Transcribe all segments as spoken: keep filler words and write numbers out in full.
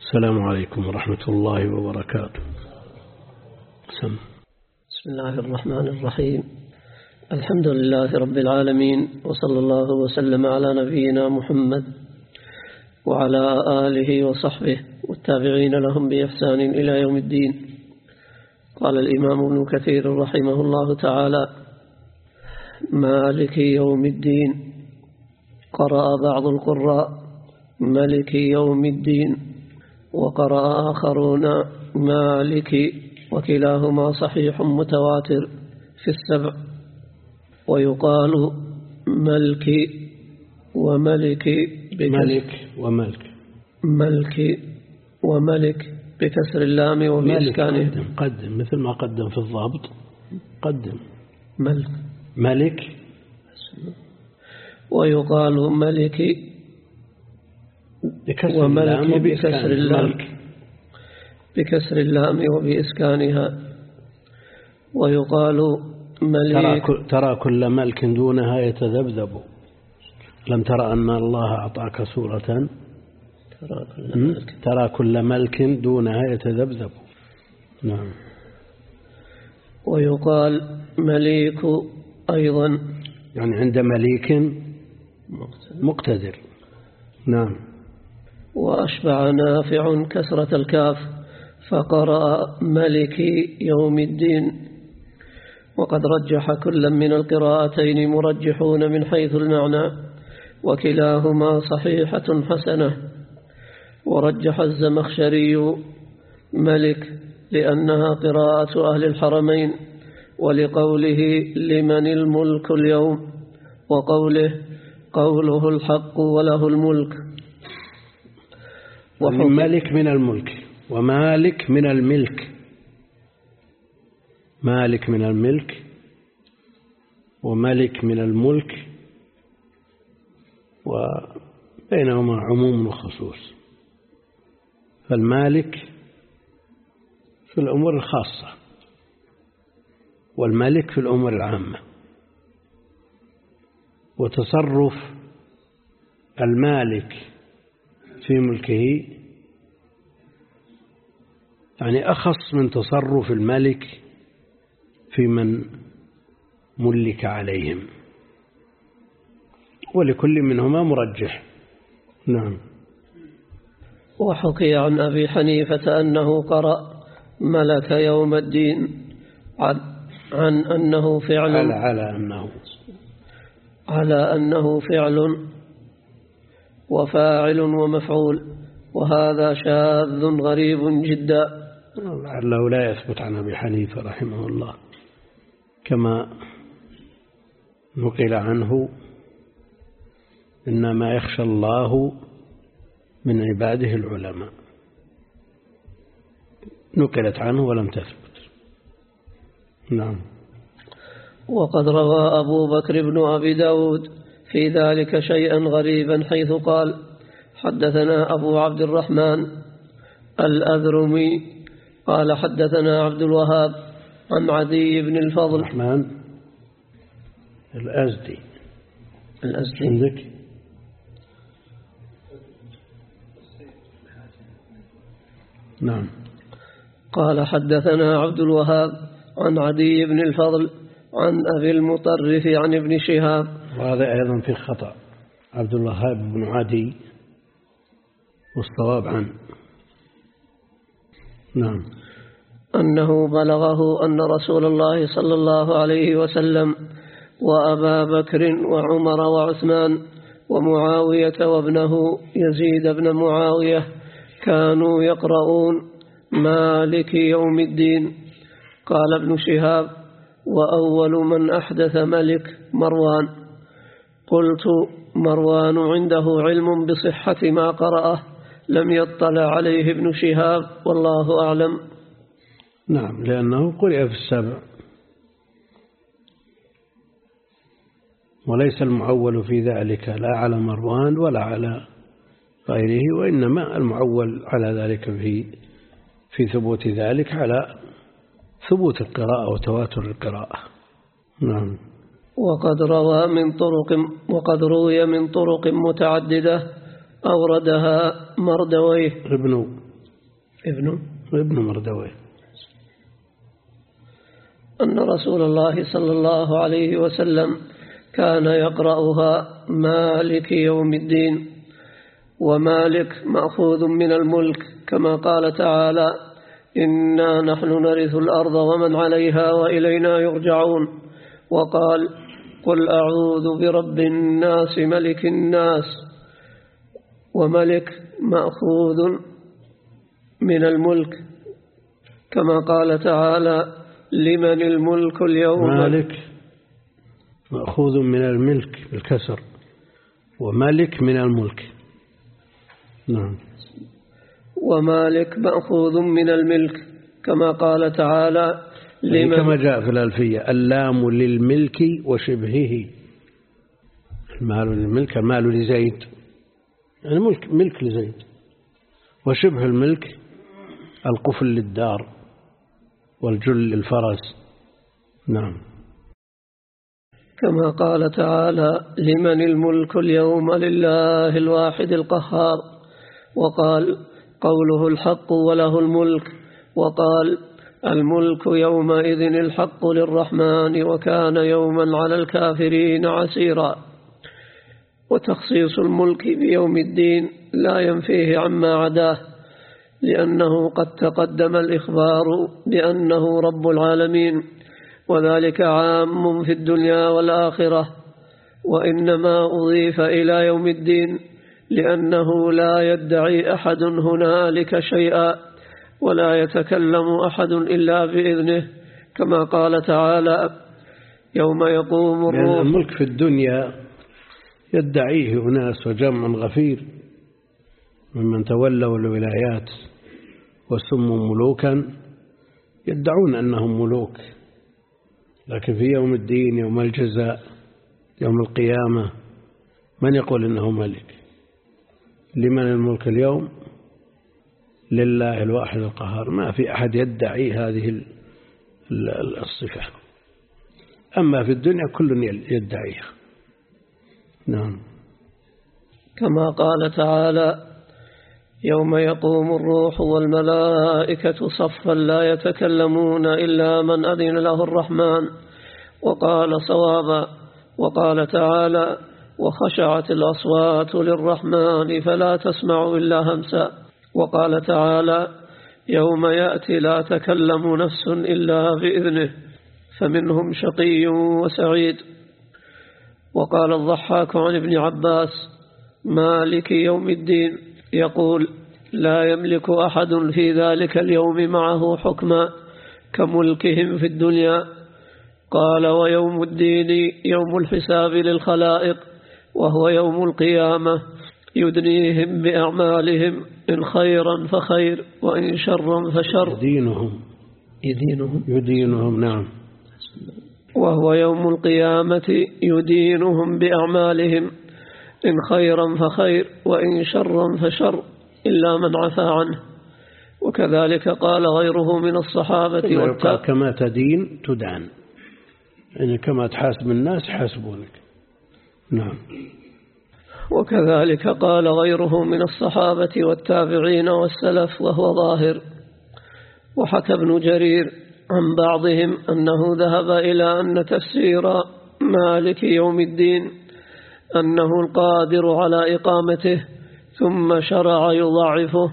السلام عليكم ورحمة الله وبركاته. سم. بسم الله الرحمن الرحيم. الحمد لله رب العالمين، وصلى الله وسلم على نبينا محمد وعلى آله وصحبه والتابعين لهم بإحسان إلى يوم الدين. قال الإمام ابن كثير رحمه الله تعالى: مالك يوم الدين. قرأ بعض القراء مالك يوم الدين، وقرأ آخرون مالك، وكلاهما صحيح متواتر في السبع. ويقال ملك وملك ملك وملك ملك وملك بكسر اللام وبإسكانه. قدم, قدم مثل ما قدم في الضابط. قدم ملك ملك. ويقال ملك وملك بكسر اللام بكسر اللام وبإسكانها. ويقال ملك. ترى, ترى كل ملك دونها يتذبذب. لم ترى أن الله أعطاك سورة ترى كل ملك, ترى كل ملك دونها يتذبذب. نعم. ويقال مليك أيضا، يعني عند مليك مقتدر. نعم. وأشبع نافع كسرة الكاف فقرأ ملك يوم الدين. وقد رجح كل من القراءتين مرجحون من حيث المعنى، وكلاهما صحيحة حسنة. ورجح الزمخشري ملك لأنها قراءة أهل الحرمين، ولقوله لمن الملك اليوم، وقوله قوله الحق وله الملك. ملك من الملك ومالك من الملك. مالك من الملك وملك من الملك، وبينهما عموم وخصوص. فالمالك في الأمور الخاصة، والملك في الأمور العامة. وتصرف المالك في ملكه يعني أخص من تصرف الملك في من ملك عليهم، ولكل منهما مرجح. نعم. وحكي عن أبي حنيفة أنه قرأ ملك يوم الدين عن, عن أنه فعل على, على أنه على أنه فعل وفاعل ومفعول، وهذا شاذ غريب جدا. لعله لا يثبت عن أبي حنيفة رحمه الله، كما نقل عنه إنما يخشى الله من عباده العلماء. نقلت عنه ولم تثبت. نعم. وقد روى أبو بكر بن أبي داود في ذلك شيئا غريبا، حيث قال: حدثنا أبو عبد الرحمن الأذرمي قال حدثنا عبد الوهاب عن عدي بن الفضل. الرحمن الأزدي الأزدي عندك؟ نعم. قال حدثنا عبد الوهاب عن عدي بن الفضل عن أبي المطرف عن ابن شهاب. وهذا أيضا في خطأ، عبد الوهاب بن عدي، والصواب عنه. نعم. أنه بلغه أن رسول الله صلى الله عليه وسلم وأبا بكر وعمر وعثمان ومعاوية وابنه يزيد بن معاوية كانوا يقرؤون مالك يوم الدين. قال ابن شهاب: وأول من أحدث ملك مروان. قلت: مروان عنده علم بصحة ما قرأه، لم يطلع عليه ابن شهاب، والله أعلم. نعم، لأنه قرئ في السبع، وليس المعول في ذلك لا على مروان ولا على غيره، وإنما المعول على ذلك في في ثبوت ذلك على ثبوت القراءة وتواتر القراءة. نعم. وقد روى من طرق وقد روي من طرق متعددة أوردها مردويه ابن ابن ابن مردويه أن رسول الله صلى الله عليه وسلم كان يقرأها مالك يوم الدين، ومالك مأخوذ من الملك كما قال تعالى إنا نحن نرث الأرض ومن عليها وإلينا يرجعون، وقال قل أعوذ برب الناس ملك الناس، وملك مأخوذ من الملك كما قال تعالى لمن الملك اليوم. مالك مأخوذ من الملك بالكسر، وملك من الملك. نعم. ومالك مأخوذ من الملك كما قال تعالى لمن، كما جاء في الألفية اللام للملك وشبهه، المال للملك المال لزيد، يعني ملك ملك لزيد، وشبه الملك القفل للدار والجل للفرس. نعم. كما قال تعالى لمن الملك اليوم لله الواحد القهار، وقال قوله الحق وله الملك، وقال الملك يومئذ الحق للرحمن وكان يوما على الكافرين عسيرا. وتخصيص الملك بيوم الدين لا ينفيه عما عداه، لأنه قد تقدم الإخبار بأنه رب العالمين، وذلك عام في الدنيا والآخرة، وإنما أضيف إلى يوم الدين لأنه لا يدعي أحد هنالك شيئا ولا يتكلم أحد إلا بإذنه، كما قال تعالى يوم يقوم الروح. يعني الملك في الدنيا يدعيه أناس وجمع غفير ممن تولوا الولايات وسموا ملوكا، يدعون أنهم ملوك، لكن في يوم الدين يوم الجزاء يوم القيامة من يقول إنه ملك؟ لمن الملك اليوم؟ لله الواحد القهار. ما في أحد يدعي هذه الصفة، أما في الدنيا كل يدعيها. نعم. كما قال تعالى يوم يقوم الروح والملائكة صفا لا يتكلمون إلا من أذن له الرحمن وقال صوابا. وقال تعالى وخشعت الأصوات للرحمن فلا تسمع إلا همسا. وقال تعالى يوم يأتي لا تكلم نفس إلا بإذنه فمنهم شقي وسعيد. وقال الضحاك عن ابن عباس مالك يوم الدين يقول لا يملك أحد في ذلك اليوم معه حكما كملكهم في الدنيا. قال ويوم الدين يوم الحساب للخلائق وهو يوم القيامة يدنيهم بأعمالهم إن خيرا فخير وإن شرا فشر. يدينهم يدينهم يدينهم نعم. وهو يوم القيامة يدينهم بأعمالهم إن خيرا فخير وإن شرا فشر إلا من عفى عنه. وكذلك قال غيره من الصحابة والتابعين كما تدين تدان، يعني كما تحاسب الناس حاسبونك. نعم. وكذلك قال غيره من الصحابة والتابعين والسلف وهو ظاهر. وحكى ابن جرير عن بعضهم أنه ذهب إلى أن تفسير مالك يوم الدين أنه القادر على إقامته ثم شرع يضاعفه.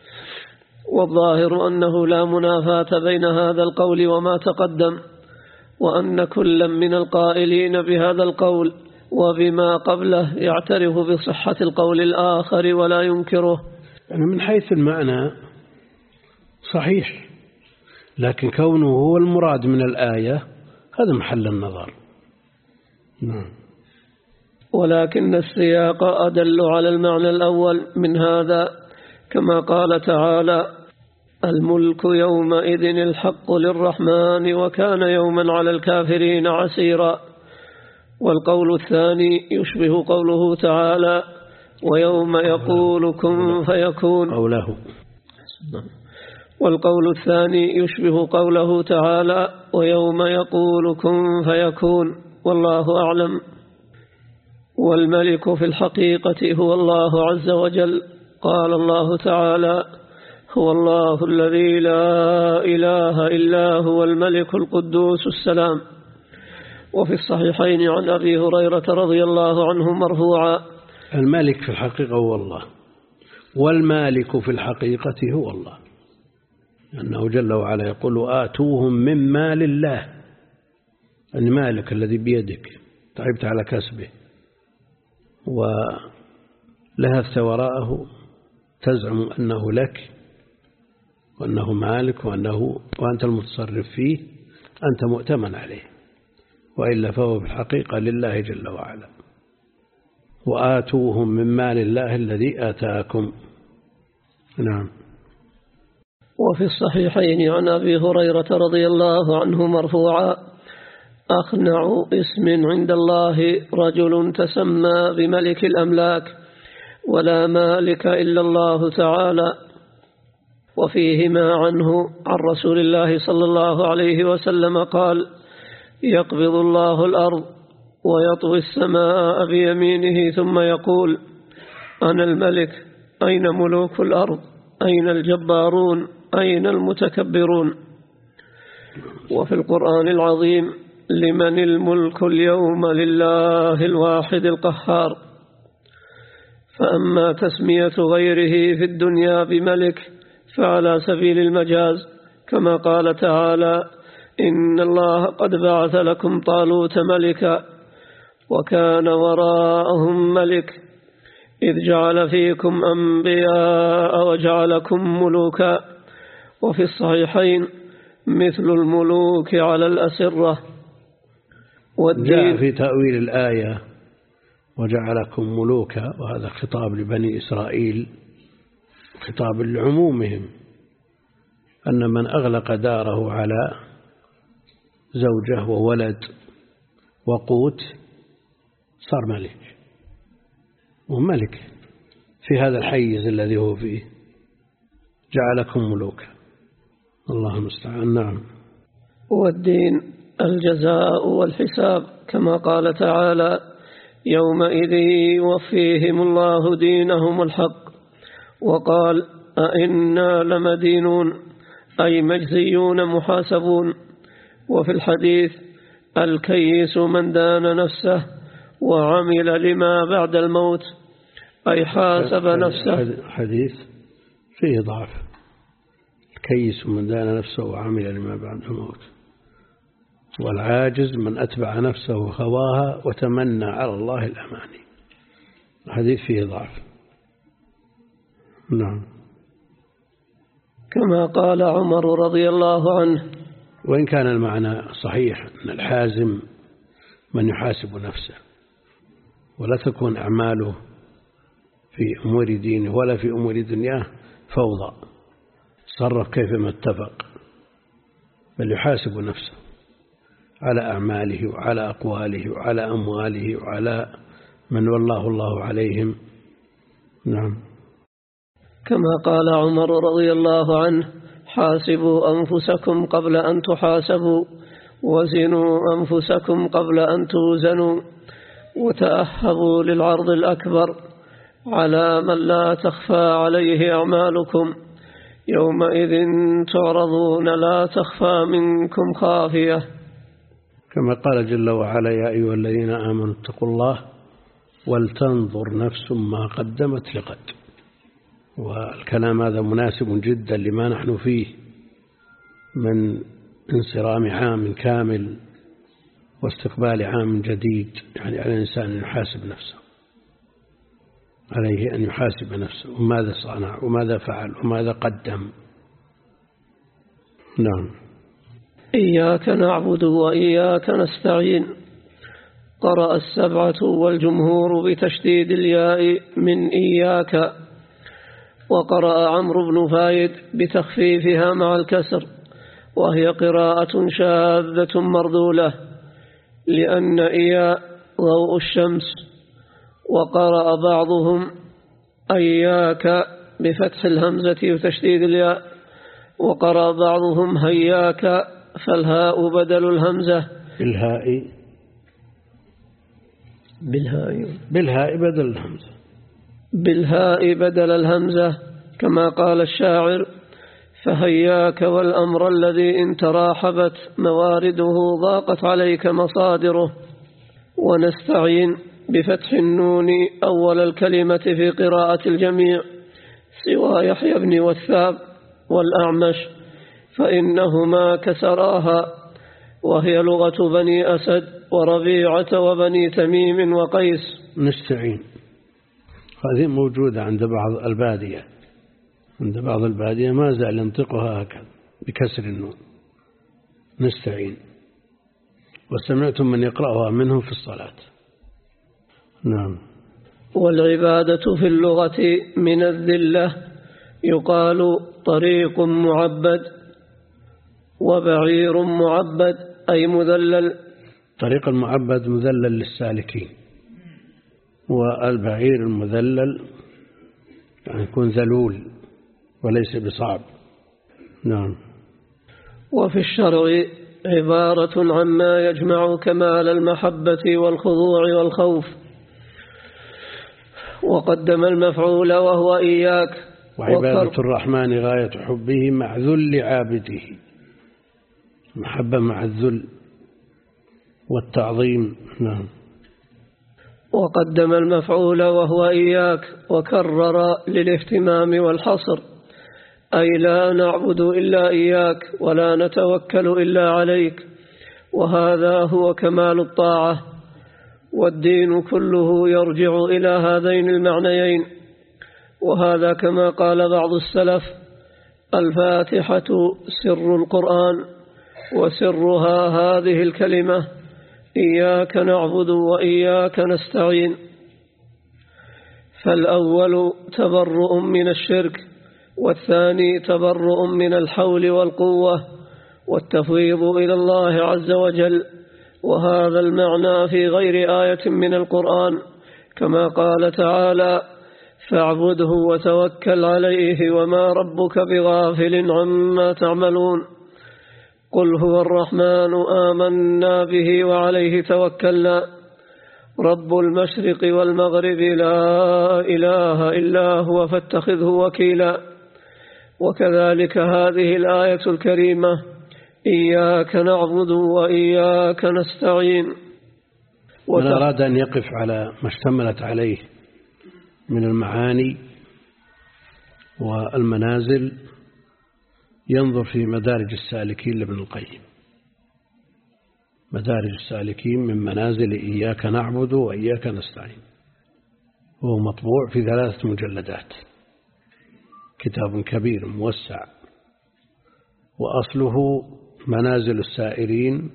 والظاهر أنه لا منافاة بين هذا القول وما تقدم، وأن كل من القائلين بهذا القول وبما قبله يعترف بصحة القول الآخر ولا ينكره. يعني من حيث المعنى صحيح، لكن كونه هو المراد من الآية هذا محل النظر. نعم. ولكن السياق أدل على المعنى الأول من هذا، كما قال تعالى الملك يومئذ الحق للرحمن وكان يوما على الكافرين عسيرا. والقول الثاني يشبه قوله تعالى ويوم يقول كن فيكون قوله. والقول الثاني يشبه قوله تعالى ويوم يقول كن فيكون والله أعلم. والملك في الحقيقة هو الله عز وجل. قال الله تعالى هو الله الذي لا إله إلا هو الملك القدوس السلام. وفي الصحيحين عن أبي هريرة رضي الله عنه مرفوعا: الملك في الحقيقة هو الله، والمالك في الحقيقة هو الله، أنه جل وعلا يقول آتوهم من مال الله، المالك الذي بيدك تعبت على كسبه ولهثت وراءه تزعم أنه لك وأنه مالك وأنه وأنت المتصرف فيه، أنت مؤتمن عليه، وإلا فهو في الحقيقة لله جل وعلا. وآتوهم من مال الله الذي آتاكم. نعم. وفي الصحيحين عن أبي هريرة رضي الله عنه مرفوعا: أخنع اسم عند الله رجل تسمى بملك الأملاك ولا مالك إلا الله تعالى. وفيهما عنه عن رسول الله صلى الله عليه وسلم قال: يقبض الله الأرض ويطوي السماء بيمينه ثم يقول: أنا الملك، أين ملوك الأرض؟ أين الجبارون؟ أين المتكبرون؟ وفي القرآن العظيم: لمن الملك اليوم؟ لله الواحد القهار. فأما تسمية غيره في الدنيا بملك فعلى سبيل المجاز، كما قال تعالى: إن الله قد بعث لكم طالوت ملكا وكان وراءهم ملك إذ جعل فيكم أنبياء وجعلكم ملوكا. وفي الصحيحين: مثل الملوك على الأسرة. جاء في تأويل الآية وجعلكم ملوكا، وهذا خطاب لبني إسرائيل، خطاب لعمومهم، أن من أغلق داره على زوجة وولد وقوت صار ملك، وملك في هذا الحيز الذي هو فيه. جعلكم ملوكا، الله المستعان. نعم. والدين الجزاء والحساب، كما قال تعالى: يومئذ يوفيهم الله دينهم الحق. وقال: أئنا لمدينون، أي مجزيون محاسبون. وفي الحديث: الكيس من دان نفسه وعمل لما بعد الموت، أي حاسب نفسه. حديث فيه ضعف. الكيس من دان نفسه وعمل لما بعد الموت، والعاجز من أتبع نفسه هواها وتمنى على الله الأماني. الحديث فيه ضعف. نعم. كما قال عمر رضي الله عنه: وإن كان المعنى صحيح أن الحازم من يحاسب نفسه، ولا تكون أعماله في أمور دينه ولا في أمور دنياه فوضى، تصرف كيفما اتفق، بل يحاسب نفسه على أعماله وعلى أقواله وعلى أمواله وعلى من والله الله عليهم. نعم. كما قال عمر رضي الله عنه: حاسبوا أنفسكم قبل أن تحاسبوا، وزنوا أنفسكم قبل أن توزنوا، وتأهبوا للعرض الأكبر على من لا تخفى عليه أعمالكم، يومئذ تعرضون لا تخفى منكم خافية. كما قال جل وعلا: يا أيها الذين آمنوا اتقوا الله ولتنظر نفس ما قدمت لغد. والكلام هذا مناسب جدا لما نحن فيه من انصرام عام كامل واستقبال عام جديد. يعني على الإنسان أن يحاسب نفسه، عليه أن يحاسب نفسه، وماذا صنع وماذا فعل وماذا قدم. نعم. إياك نعبد وإياك نستعين. قرأ السبعة والجمهور بتشديد الياء من إياك، وقرأ عمرو بن فايد بتخفيفها مع الكسر، وهي قراءة شاذة مردولة لأن إياء ضوء الشمس. وقرأ بعضهم أياك بفتح الهمزة وتشديد الياء، وقرأ بعضهم هياك فالهاء بدل الهمزة. بالهاء بالهاء بالهاء بدل الهمزة بالهاء بدل الهمزة، كما قال الشاعر: فهياك والأمر الذي إن تراحبت موارده ضاقت عليك مصادره. ونستعين بفتح النون أول الكلمة في قراءة الجميع سوى يحيى بن وثاب والأعمش، فإنهما كسراها، وهي لغة بني أسد وربيعة وبني تميم وقيس. نستعين هذه موجودة عند بعض البادية، عند بعض البادية ما زال ينطقها هكذا بكسر النون، نستعين، وسمعتم من يقرأها منهم في الصلاة. نعم. والعبادة في اللغة من الذلة يقال طريق معبد وبعير معبد أي مذلل. طريق المعبد مذلل للسالكين، والبعير المذلل يعني يكون ذلول وليس بصعب. نعم. وفي الشرع عبارة عما يجمع كمال المحبة والخضوع والخوف، وقدم المفعول وهو إياك. وعبادة الرحمن غاية حبه مع ذل عابده، محبة مع الذل والتعظيم. نعم. وقدم المفعول وهو إياك وكرر للاهتمام والحصر، أي لا نعبد إلا إياك ولا نتوكل إلا عليك، وهذا هو كمال الطاعة. والدين كله يرجع إلى هذين المعنيين، وهذا كما قال بعض السلف: الفاتحة سر القرآن، وسرها هذه الكلمة: إياك نعبد وإياك نستعين. فالأول تبرؤ من الشرك، والثاني تبرؤ من الحول والقوة والتفويض إلى الله عز وجل. وهذا المعنى في غير آية من القرآن، كما قال تعالى: فاعبده وتوكل عليه وما ربك بغافل عما تعملون. قل هو الرحمن آمنا به وعليه توكلنا رب المشرق والمغرب لا إله إلا هو فاتخذه وكيلا. وكذلك هذه الآية الكريمة: إياك نعبد وإياك نستعين. من أراد أن يقف على ما اشتملت عليه من المعاني والمنازل ينظر في مدارج السالكين لابن القيم. مدارج السالكين من منازل إياك نعبد وإياك نستعين، وهو مطبوع في ثلاثة مجلدات، كتاب كبير موسع، وأصله منازل السائرين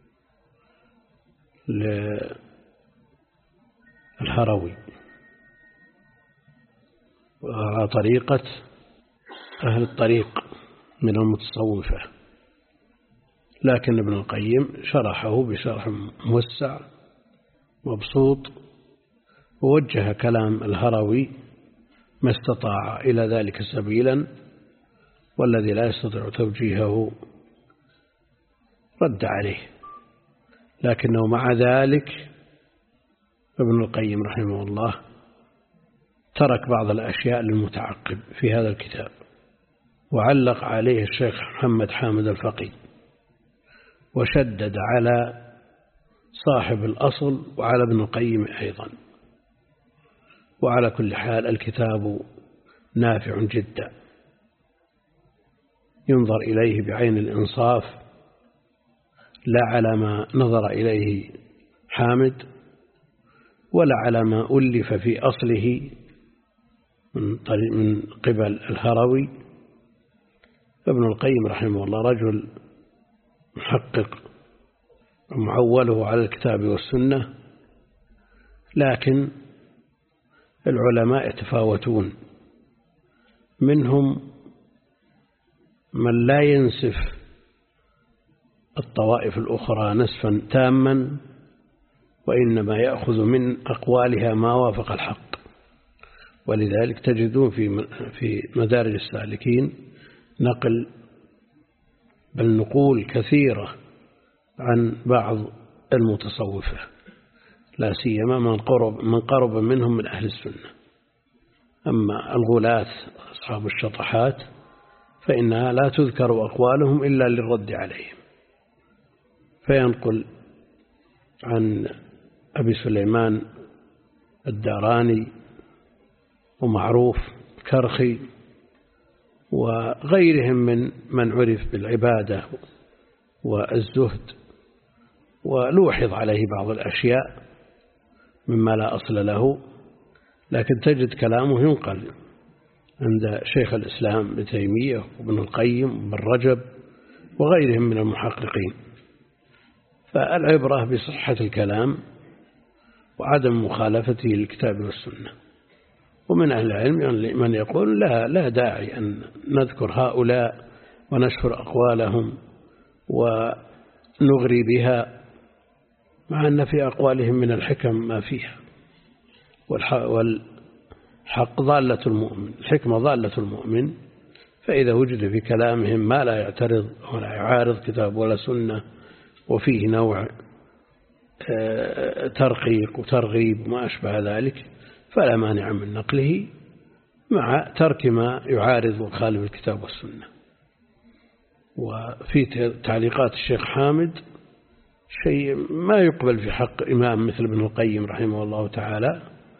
للهروي وعلى طريقة أهل الطريق من المتصوفة، لكن ابن القيم شرحه بشرح موسع مبسوط، ووجه كلام الهروي ما استطاع إلى ذلك سبيلا، والذي لا يستطيع توجيهه رد عليه. لكنه مع ذلك ابن القيم رحمه الله ترك بعض الأشياء للمتعقب في هذا الكتاب، وعلق عليه الشيخ محمد حامد الفقي، وشدد على صاحب الأصل وعلى ابن القيم أيضا. وعلى كل حال الكتاب نافع جدا، ينظر إليه بعين الإنصاف، لا على ما نظر إليه حامد ولا على ما ألف في أصله من قبل الهروي. ابن القيم رحمه الله رجل محقق معوله على الكتاب والسنة، لكن العلماء يتفاوتون، منهم من لا ينسف الطوائف الأخرى نسفا تاما، وإنما يأخذ من أقوالها ما وافق الحق. ولذلك تجدون في في مدارج السالكين نقل بل نقول كثيرة عن بعض المتصوفة، لا سيما من قرب من قرب منهم من أهل السنة. أما الغلاة أصحاب الشطحات فإنها لا تذكر أقوالهم إلا للرد عليهم. فينقل عن أبي سليمان الداراني ومعروف كرخي وغيرهم من من عرف بالعبادة والزهد، ولوحظ عليه بعض الأشياء مما لا أصل له، لكن تجد كلامه ينقل عند شيخ الإسلام ابن تيمية وابن القيم وابن رجب وغيرهم من المحققين. فالعبرة بصحة الكلام وعدم مخالفته للكتاب والسنة. ومن أهل العلم من يقول لا لا داعي أن نذكر هؤلاء ونشهر أقوالهم ونغري بها، مع أن في أقوالهم من الحكم ما فيها، والحق ضالة المؤمن، الحكمة ضالة المؤمن. فإذا وجد في كلامهم ما لا يعترض ولا يعارض كتاب ولا سنة وفيه نوع ترقيق وترغيب وما أشبه ذلك فلا مانع من نقله، مع ترك ما يعارض ويخالف الكتاب والسنة. وفي تعليقات الشيخ حامد شيء ما يقبل في حق إمام مثل ابن القيم رحمه الله تعالى،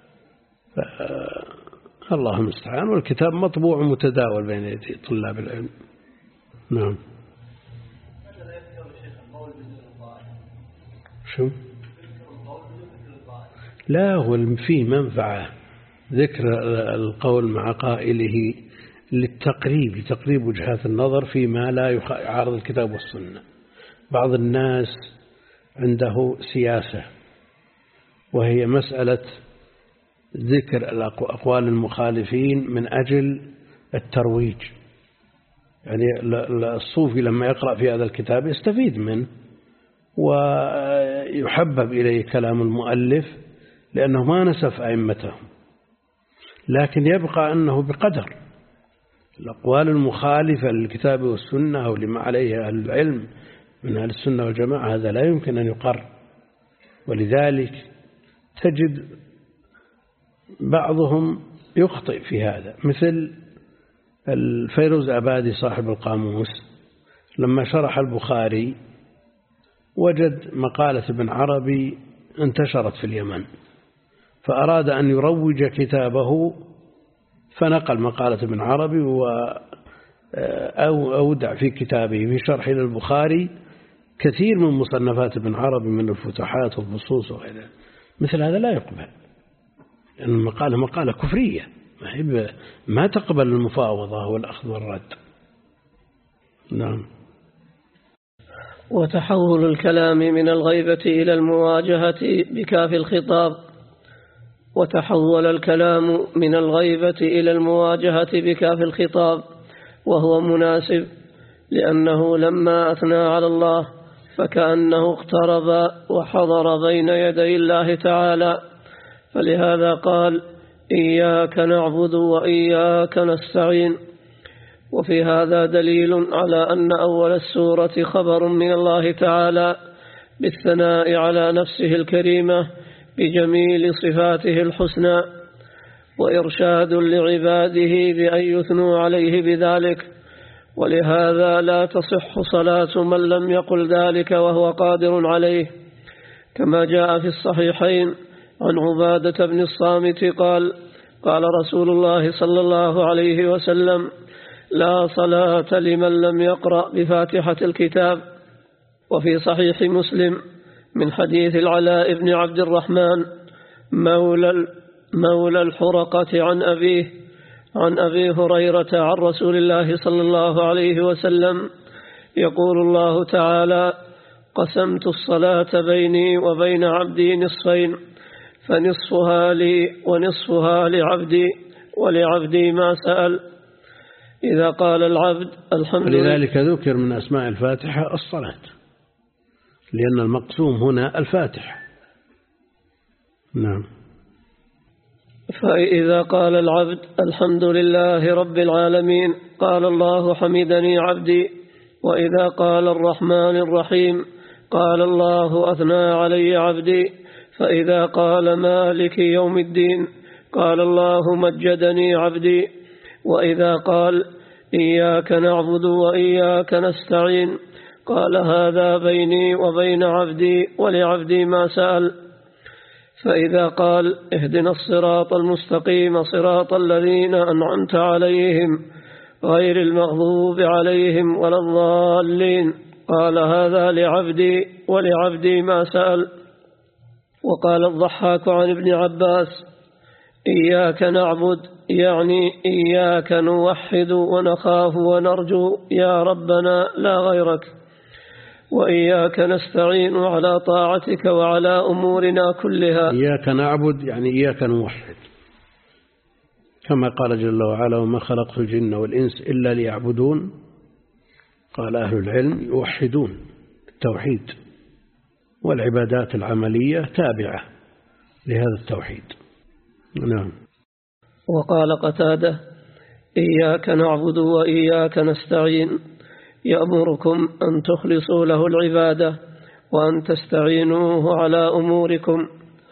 الله المستعان. والكتاب مطبوع متداول بين يدي طلاب العلم. نعم. شو؟ لا، هو فيه منفعة ذكر القول مع قائله للتقريب، لتقريب وجهات النظر فيما لا يعارض الكتاب والسنة. بعض الناس عنده سياسة وهي مسألة ذكر أقوال المخالفين من أجل الترويج. يعني الصوفي لما يقرأ في هذا الكتاب يستفيد منه ويحبب إليه كلام المؤلف لأنه ما نسف أئمتهم، لكن يبقى أنه بقدر الأقوال المخالفة للكتاب والسنة أو لما عليه أهل العلم من أهل السنة والجماعة هذا لا يمكن أن يقر. ولذلك تجد بعضهم يخطئ في هذا، مثل الفيروز أبادي صاحب القاموس لما شرح البخاري وجد مقالة ابن عربي انتشرت في اليمن، فأراد أن يروج كتابه فنقل مقالة ابن عربي وأودع في كتابه في شرح للبخاري كثير من مصنفات ابن عربي من الفتوحات والفصوص وغيرها. مثل هذا لا يقبل، لأن المقالة مقالة كفرية ما تقبل المفاوضة والأخذ والرد. نعم. وتحول الكلام من الغيبة إلى المواجهة بكاف الخطاب وتحول الكلام من الغيبة إلى المواجهة بكاف الخطاب، وهو مناسب لأنه لما أثنى على الله فكأنه اقترب وحضر بين يدي الله تعالى، فلهذا قال إياك نعبد وإياك نستعين. وفي هذا دليل على أن أول السورة خبر من الله تعالى بالثناء على نفسه الكريمة بجميل صفاته الحسنى، وإرشاد لعباده بأن يثنوا عليه بذلك. ولهذا لا تصح صلاة من لم يقل ذلك وهو قادر عليه، كما جاء في الصحيحين عن عبادة بن الصامت قال قال رسول الله صلى الله عليه وسلم لا صلاة لمن لم يقرأ بفاتحة الكتاب. وفي صحيح مسلم من حديث العلاء بن عبد الرحمن مولى مولى الحرقة عن أبيه عن أبي هريرة عن رسول الله صلى الله عليه وسلم يقول الله تعالى قسمت الصلاة بيني وبين عبدي نصفين فنصفها لي ونصفها لعبدي ولعبدي ما سأل. إذا قال العبد الحمد لله. لذلك ذكر من أسماء الفاتحة الصلاة، لأن المقسوم هنا الفاتحة. نعم. فإذا قال العبد الحمد لله رب العالمين قال الله حمدني عبدي. وإذا قال الرحمن الرحيم قال الله أثنى علي عبدي. فإذا قال مالك يوم الدين قال الله مجدني عبدي. وإذا قال إياك نعبد وإياك نستعين قال هذا بيني وبين عبدي ولعبدي ما سأل. فإذا قال اهدنا الصراط المستقيم صراط الذين أنعمت عليهم غير المغضوب عليهم ولا الضالين قال هذا لعبدي ولعبدي ما سأل. وقال الضحاك عن ابن عباس إياك نعبد يعني إياك نوحد ونخاف ونرجو يا ربنا لا غيرك، وإياك نستعين على طاعتك وعلى أمورنا كلها. إياك نعبد يعني إياك نوحد، كما قال جل وعلا وما خلقت الجن والإنس إلا ليعبدون. قال أهل العلم يوحدون التوحيد، والعبادات العملية تابعة لهذا التوحيد. نعم. وقال قتادة إياك نعبد وإياك نستعين يأمركم أن تخلصوا له العبادة وأن تستعينوه على أموركم،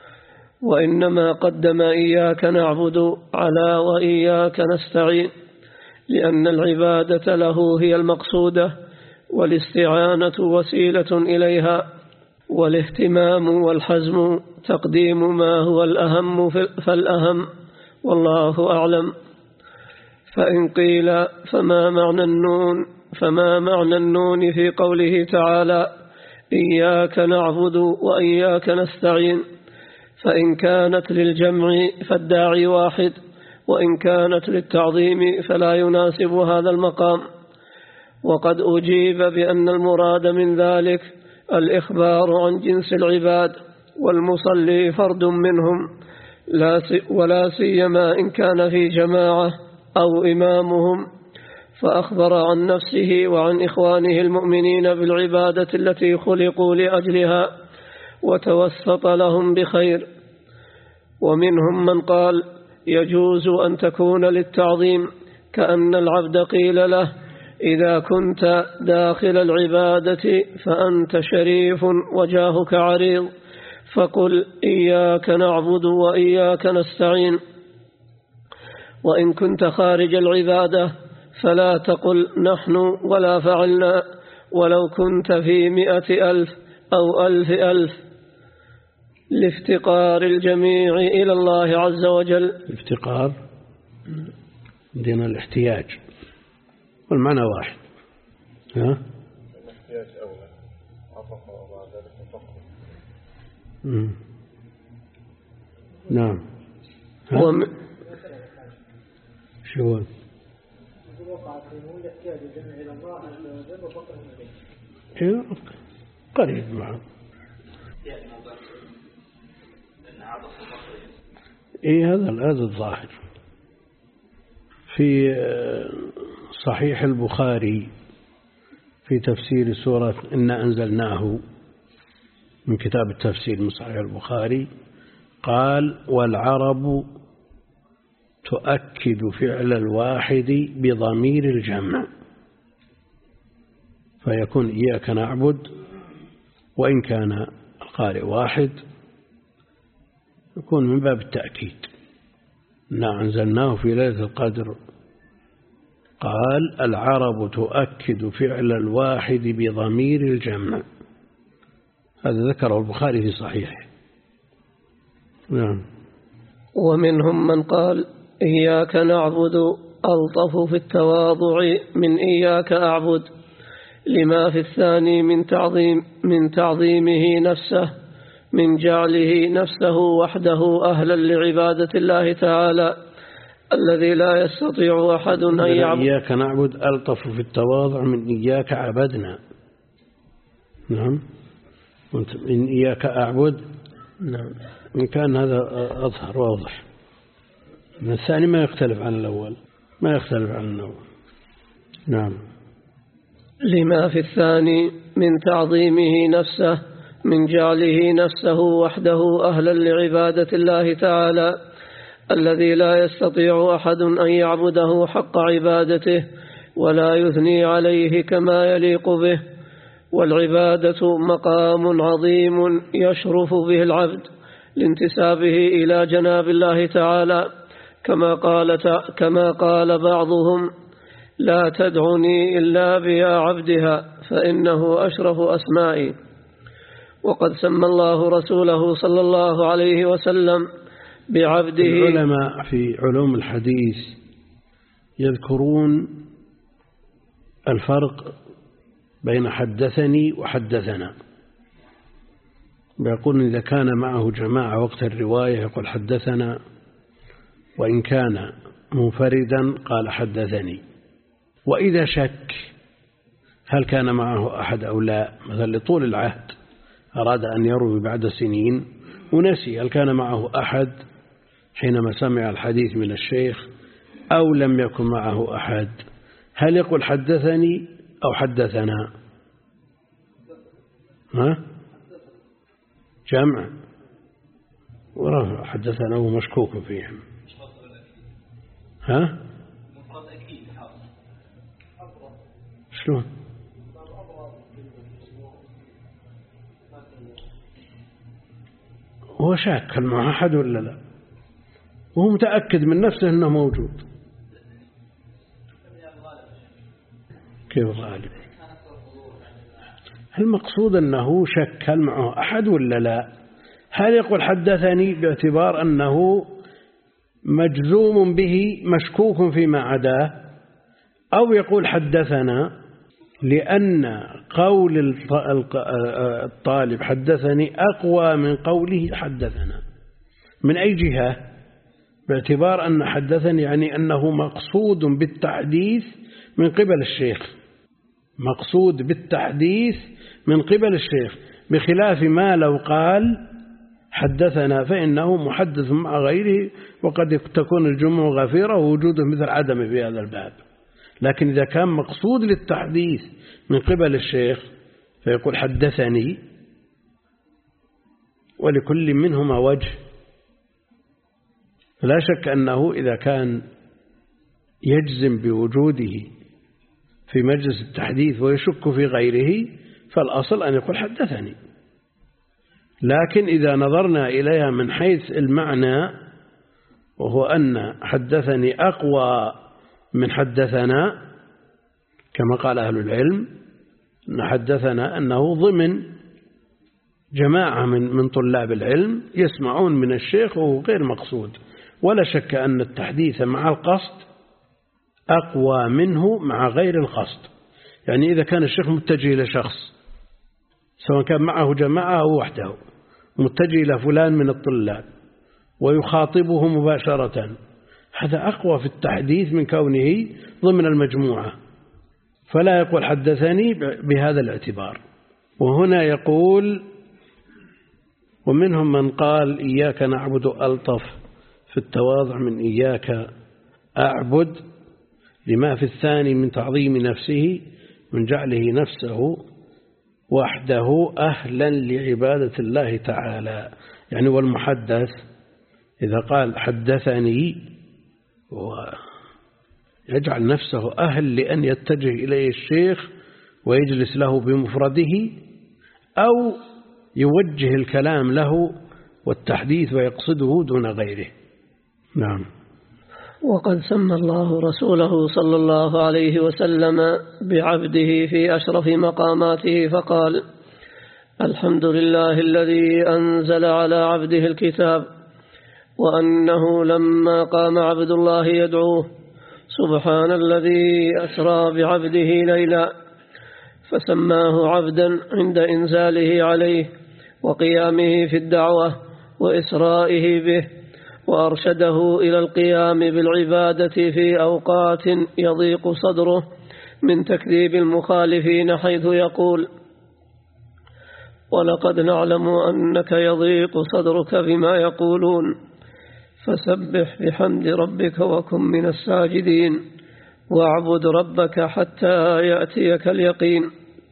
وإنما قدم إياك نعبد على وإياك نستعين لأن العبادة له هي المقصودة والاستعانة وسيلة إليها، والاهتمام والحزم تقديم ما هو الأهم فالأهم، والله أعلم. فإن قيل فما معنى النون فما معنى النون في قوله تعالى إياك نعبد وإياك نستعين؟ فإن كانت للجمع فالداعي واحد، وإن كانت للتعظيم فلا يناسب هذا المقام. وقد أجيب بأن المراد من ذلك الإخبار عن جنس العباد، والمصلي فرد منهم ولا سيما إن كان في جماعة أو إمامهم، فأخبر عن نفسه وعن إخوانه المؤمنين بالعبادة التي خلقوا لأجلها وتوسط لهم بخير. ومنهم من قال يجوز أن تكون للتعظيم، كأن العبد قيل له إذا كنت داخل العبادة فأنت شريف وجاهك عريض فقل إياك نعبد وإياك نستعين. وإن كنت خارج العبادة فلا تقل نحن ولا فعلنا ولو كنت في مئة ألف أو ألف ألف، لافتقار الجميع إلى الله عز وجل. الافتقار دين الاحتياج، والمعنى واحد. ها؟ الاحتياج أولى عطف وبعد ذلك فقر. نعم. وم... شو إيه؟ قريب معه. إيه هذا هذا الظاهر في صحيح البخاري في تفسير سورة إنا أنزلناه من كتاب التفسير من صحيح البخاري قال والعرب تؤكد فعل الواحد بضمير الجمع، فيكون إياك نعبد وإن كان القارئ واحد يكون من باب التأكيد. إنا أنزلناه في ليلة القدر قال العرب تؤكد فعل الواحد بضمير الجمع، هذا ذكره البخاري في صحيحه. نعم. ومنهم من قال إياك نعبد ألطف في التواضع من إياك أعبد، لما في الثاني من تعظيم من تعظيمه نفسه من جعله نفسه وحده أهلا لعبادة الله تعالى الذي لا يستطيع أحد أن يعبد. إياك نعبد ألطف في التواضع من إياك عبدنا. نعم. من إياك أعبد. نعم. إن كان هذا أظهر واضح. الثاني ما يختلف عن الأول، ما يختلف عن الأول. نعم. لما في الثاني من تعظيمه نفسه من جعله نفسه وحده أهلا لعبادة الله تعالى الذي لا يستطيع أحد أن يعبده حق عبادته ولا يثني عليه كما يليق به. والعبادة مقام عظيم يشرف به العبد لانتسابه إلى جناب الله تعالى، كما قال كما قال بعضهم لا تدعني إلا بيا عبدها فإنه أشرف أسمائي. وقد سمى الله رسوله صلى الله عليه وسلم بعبده. العلماء في علوم الحديث يذكرون الفرق بين حدثني وحدثنا، بيقول إذا كان معه جماعة وقت الرواية يقول حدثنا، وإن كان منفردا قال حدثني. وإذا شك هل كان معه أحد أو لا، مثلا لطول العهد أراد أن يروي بعد سنين ونسي هل كان معه أحد حينما سمع الحديث من الشيخ أو لم يكن معه أحد، هل يقول حدثني أو حدثنا؟ ها؟ جمع ورفع حدثنا ومشكوك فيهم. ها؟ شلون؟ هو شاك هل معه أحد ولا لا، وهو متأكد من نفسه أنه موجود. كيف غالب؟ المقصود أنه شك هل معه أحد ولا لا. هل يقول حدثني باعتبار أنه مجزوم به مشكوك فيما عداه، أو يقول حدثنا لأن قول الطالب حدثني أقوى من قوله حدثنا. من أي جهة؟ باعتبار أن حدثني يعني أنه مقصود بالتحديث من قبل الشيخ، مقصود بالتحديث من قبل الشيخ، بخلاف ما لو قال حدثنا فإنه محدث مع غيره، وقد تكون الجموع غفيرة ووجوده مثل عدم في هذا الباب. لكن إذا كان مقصود للتحديث من قبل الشيخ فيقول حدثني، ولكل منهما وجه. لا شك أنه إذا كان يجزم بوجوده في مجلس التحديث ويشك في غيره فالأصل أن يقول حدثني. لكن إذا نظرنا إليها من حيث المعنى، وهو أن حدثني أقوى من حدثنا كما قال أهل العلم، أن حدثنا أنه ضمن جماعة من من طلاب العلم يسمعون من الشيخ وهو غير مقصود. ولا شك أن التحديث مع القصد أقوى منه مع غير القصد. يعني إذا كان الشيخ متجه لشخص سواء كان معه جماعة أو وحده، متجه لفلان من الطلاب ويخاطبه مباشرة، هذا أقوى في التحديث من كونه ضمن المجموعة، فلا يقول حدثني بهذا الاعتبار. وهنا يقول ومنهم من قال إياك نعبد ألطف في التواضع من إياك أعبد، لما في الثاني من تعظيم نفسه من جعله نفسه وحده أهلا لعبادة الله تعالى. يعني والمحدث إذا قال حدثني ويجعل نفسه أهل لأن يتجه إليه الشيخ ويجلس له بمفرده، أو يوجه الكلام له والتحديث ويقصده دون غيره. نعم. وقد سمى الله رسوله صلى الله عليه وسلم بعبده في أشرف مقاماته فقال: الحمد لله الذي أنزل على عبده الكتاب، وأنه لما قام عبد الله يدعوه سبحان الذي أسرى بعبده ليلا، فسماه عبدا عند إنزاله عليه وقيامه في الدعوة وإسرائه به، وأرشده إلى القيام بالعبادة في أوقات يضيق صدره من تكذيب المخالفين، حيث يقول: ولقد نعلم أنك يضيق صدرك بما يقولون فسبح بحمد ربك وكن من الساجدين واعبد ربك حتى يأتيك اليقين.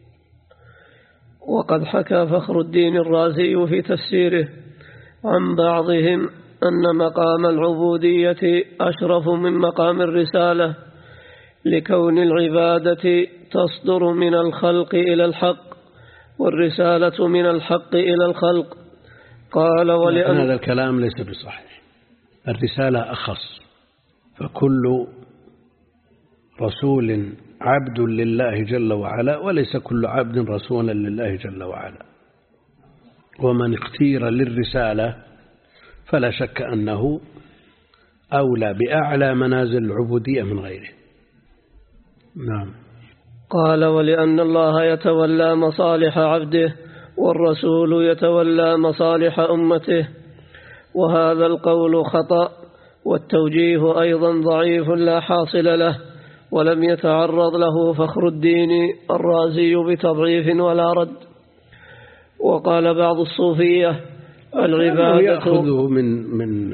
وقد حكى فخر الدين الرازي في تفسيره عن بعضهم أن مقام العبودية أشرف من مقام الرسالة، لكون العبادة تصدر من الخلق إلى الحق، والرسالة من الحق إلى الخلق. قال: ولأن هذا الكلام ليس بصحيح، الرسالة أخص، فكل رسول عبد لله جل وعلا، وليس كل عبد رسولا لله جل وعلا. ومن اختير للرسالة فلا شك أنه أولى بأعلى منازل العبودية من غيره. نعم. قال: ولأن الله يتولى مصالح عبده والرسول يتولى مصالح أمته. وهذا القول خطأ، والتوجيه أيضا ضعيف لا حاصل له، ولم يتعرض له فخر الدين الرازي بتضعيف ولا رد. وقال بعض الصوفية: العبادة يأخذ من من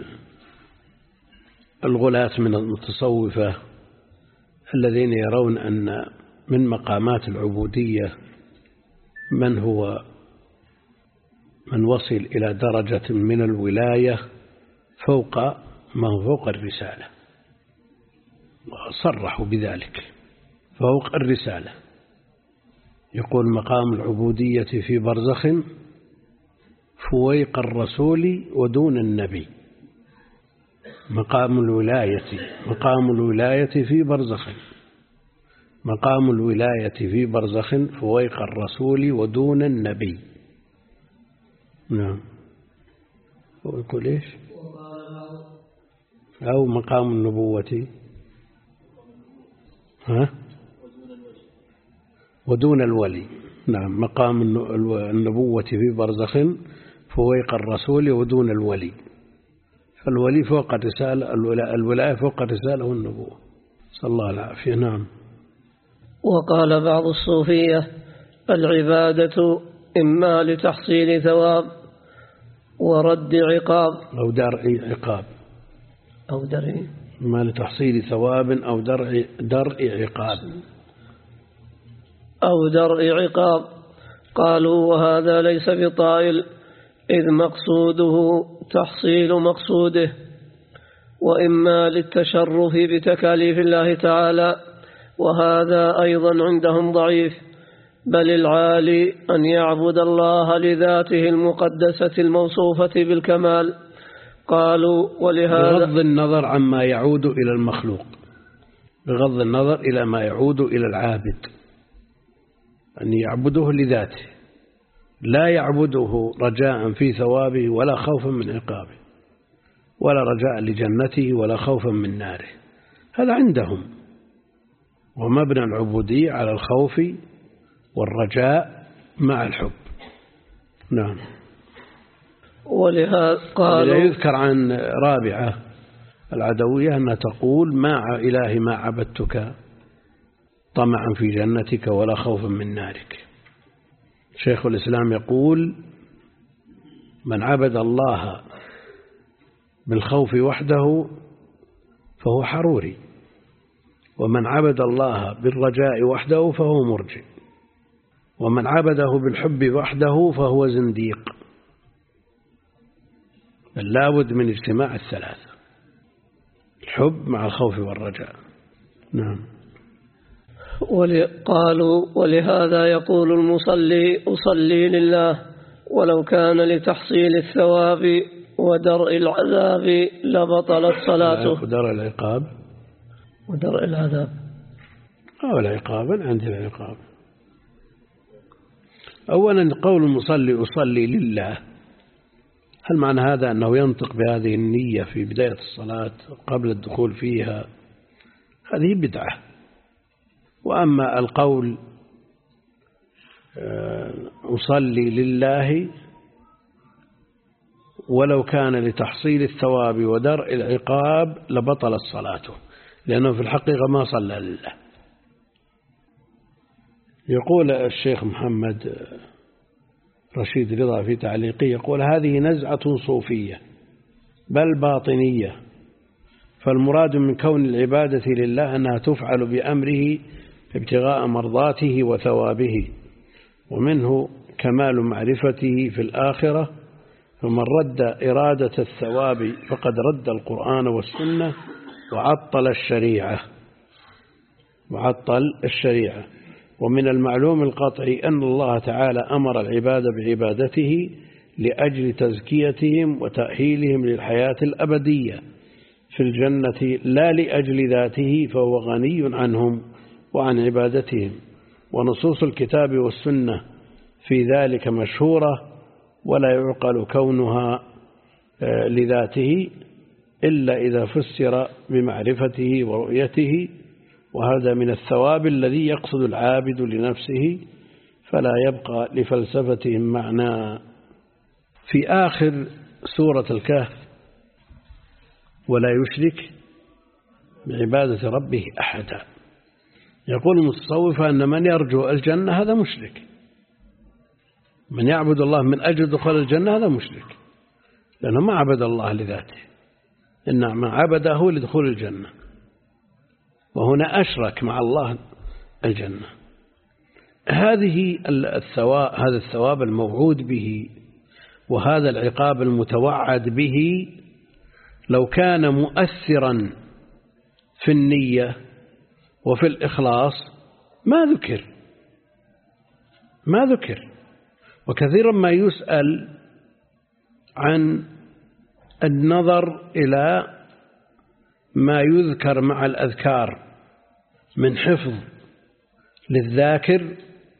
الغلاة من المتصوفة الذين يرون أن من مقامات العبودية من هو من وصل إلى درجة من الولاية فوق ما هو فوق الرسالة، صرحوا بذلك، فوق الرسالة. يقول: مقام العبودية في برزخ فويق الرسول ودون النبي. مقام الولاية مقام الولاية في برزخ مقام الولاية في برزخ فويق الرسول ودون النبي. نعم. ويقول إيش؟ أو مقام النبوة ها ودون الولي. نعم. مقام النبوة في برزخ فويق الرسول ودون الولي. فالولي فوق الرسالة، الولاية فوق الرسالة والنبوة. صلى الله العافية. نعم. وقال بعض الصوفية: العبادة إما لتحصيل ثواب ورد عقاب أو درء عقاب أو درء إما لتحصيل ثواب أو درء درء عقاب أو درء عقاب. قالوا: وهذا ليس بطائل، إذ مقصوده تحصيل مقصوده. وإما للتشرف بتكاليف الله تعالى، وهذا أيضا عندهم ضعيف، بل العالي أن يعبد الله لذاته المقدسة الموصوفة بالكمال. قالوا: ولهذا بغض النظر عما يعود إلى المخلوق، بغض النظر إلى ما يعود إلى العابد، أن يعبده لذاته، لا يعبده رجاء في ثوابه ولا خوفا من عقابه، ولا رجاء لجنته ولا خوفا من ناره. هذا عندهم. ومبنى العبودية على الخوف والرجاء مع الحب. نعم. ولهذا قالوا: يذكر عن رابعة العدوية أنها تقول: ما إلهي ما عبدتك طمعا في جنتك ولا خوفا من نارك. شيخ الإسلام يقول: من عبد الله بالخوف وحده فهو حروري، ومن عبد الله بالرجاء وحده فهو مرجئ، ومن عبده بالحب وحده فهو زنديق. بل لابد من اجتماع الثلاثة، الحب مع الخوف والرجاء. نعم. قالوا: ولهذا يقول المصلي: أصلي لله، ولو كان لتحصيل الثواب ودرء العذاب لبطلت صلاته. ودرء العقاب ودرء العذاب أو العقاب. عندي العقاب. أولا قول المصلي: أصلي لله، هل معنى هذا أنه ينطق بهذه النية في بداية الصلاة قبل الدخول فيها؟ هذه بدعة. وأما القول أصلي لله ولو كان لتحصيل الثواب ودرء العقاب لبطلت صلاته، لأنه في الحقيقة ما صلى لله. يقول الشيخ محمد رشيد رضا في تعليقه، يقول: هذه نزعة صوفية بل باطنية، فالمراد من كون العبادة لله أنها تفعل بأمره ابتغاء مرضاته وثوابه، ومنه كمال معرفته في الآخرة. فمن رد إرادة الثواب فقد رد القرآن والسنة وعطل الشريعة وعطل الشريعة. ومن المعلوم القطعي أن الله تعالى أمر العباد بعبادته لأجل تزكيتهم وتأهيلهم للحياة الأبدية، في الجنة لا لأجل ذاته فهو غني عنهم وعن عبادتهم، ونصوص الكتاب والسنة في ذلك مشهورة، ولا يعقل كونها لذاته إلا إذا فسر بمعرفته ورؤيته، وهذا من الثواب الذي يقصد العابد لنفسه، فلا يبقى لفلسفتهم معنى. في آخر سورة الكهف: ولا يشرك بعبادة ربه أحدا. يقول المتصوفة أن من يرجو الجنة هذا مشرك، من يعبد الله من أجل دخول الجنة هذا مشرك، لأنه ما عبد الله لذاته، إنما عبده لدخول الجنة، وهنا أشرك مع الله الجنة. هذه الثواب هذا الثواب الموعود به وهذا العقاب المتوعد به لو كان مؤثرا في النية وفي الإخلاص ما ذكر ما ذكر وكثيرا ما يسأل عن النظر إلى ما يذكر مع الأذكار من حفظ للذاكر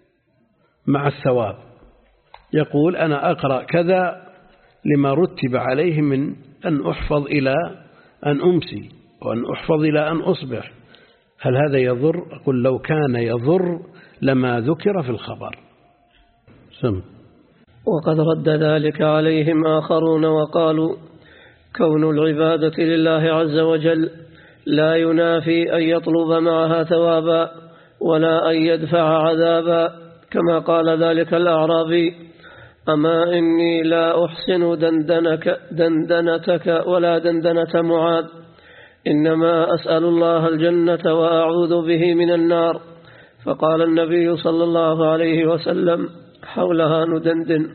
مع الثواب، يقول أنا أقرأ كذا لما رتب عليه من أن أحفظ إلى أن أمسي وأن أحفظ إلى أن أصبح. هل هذا يضر؟ أقول لو كان يضر لما ذكر في الخبر. سم. وقد رد ذلك عليهم آخرون وقالوا كون العبادة لله عز وجل لا ينافي أن يطلب معها ثوابا ولا أن يدفع عذابا، كما قال ذلك الأعرابي: أما إني لا أحسن دندنك دندنتك ولا دندنة معاذ، إنما أسأل الله الجنة وأعوذ به من النار. فقال النبي صلى الله عليه وسلم حولها ندندن: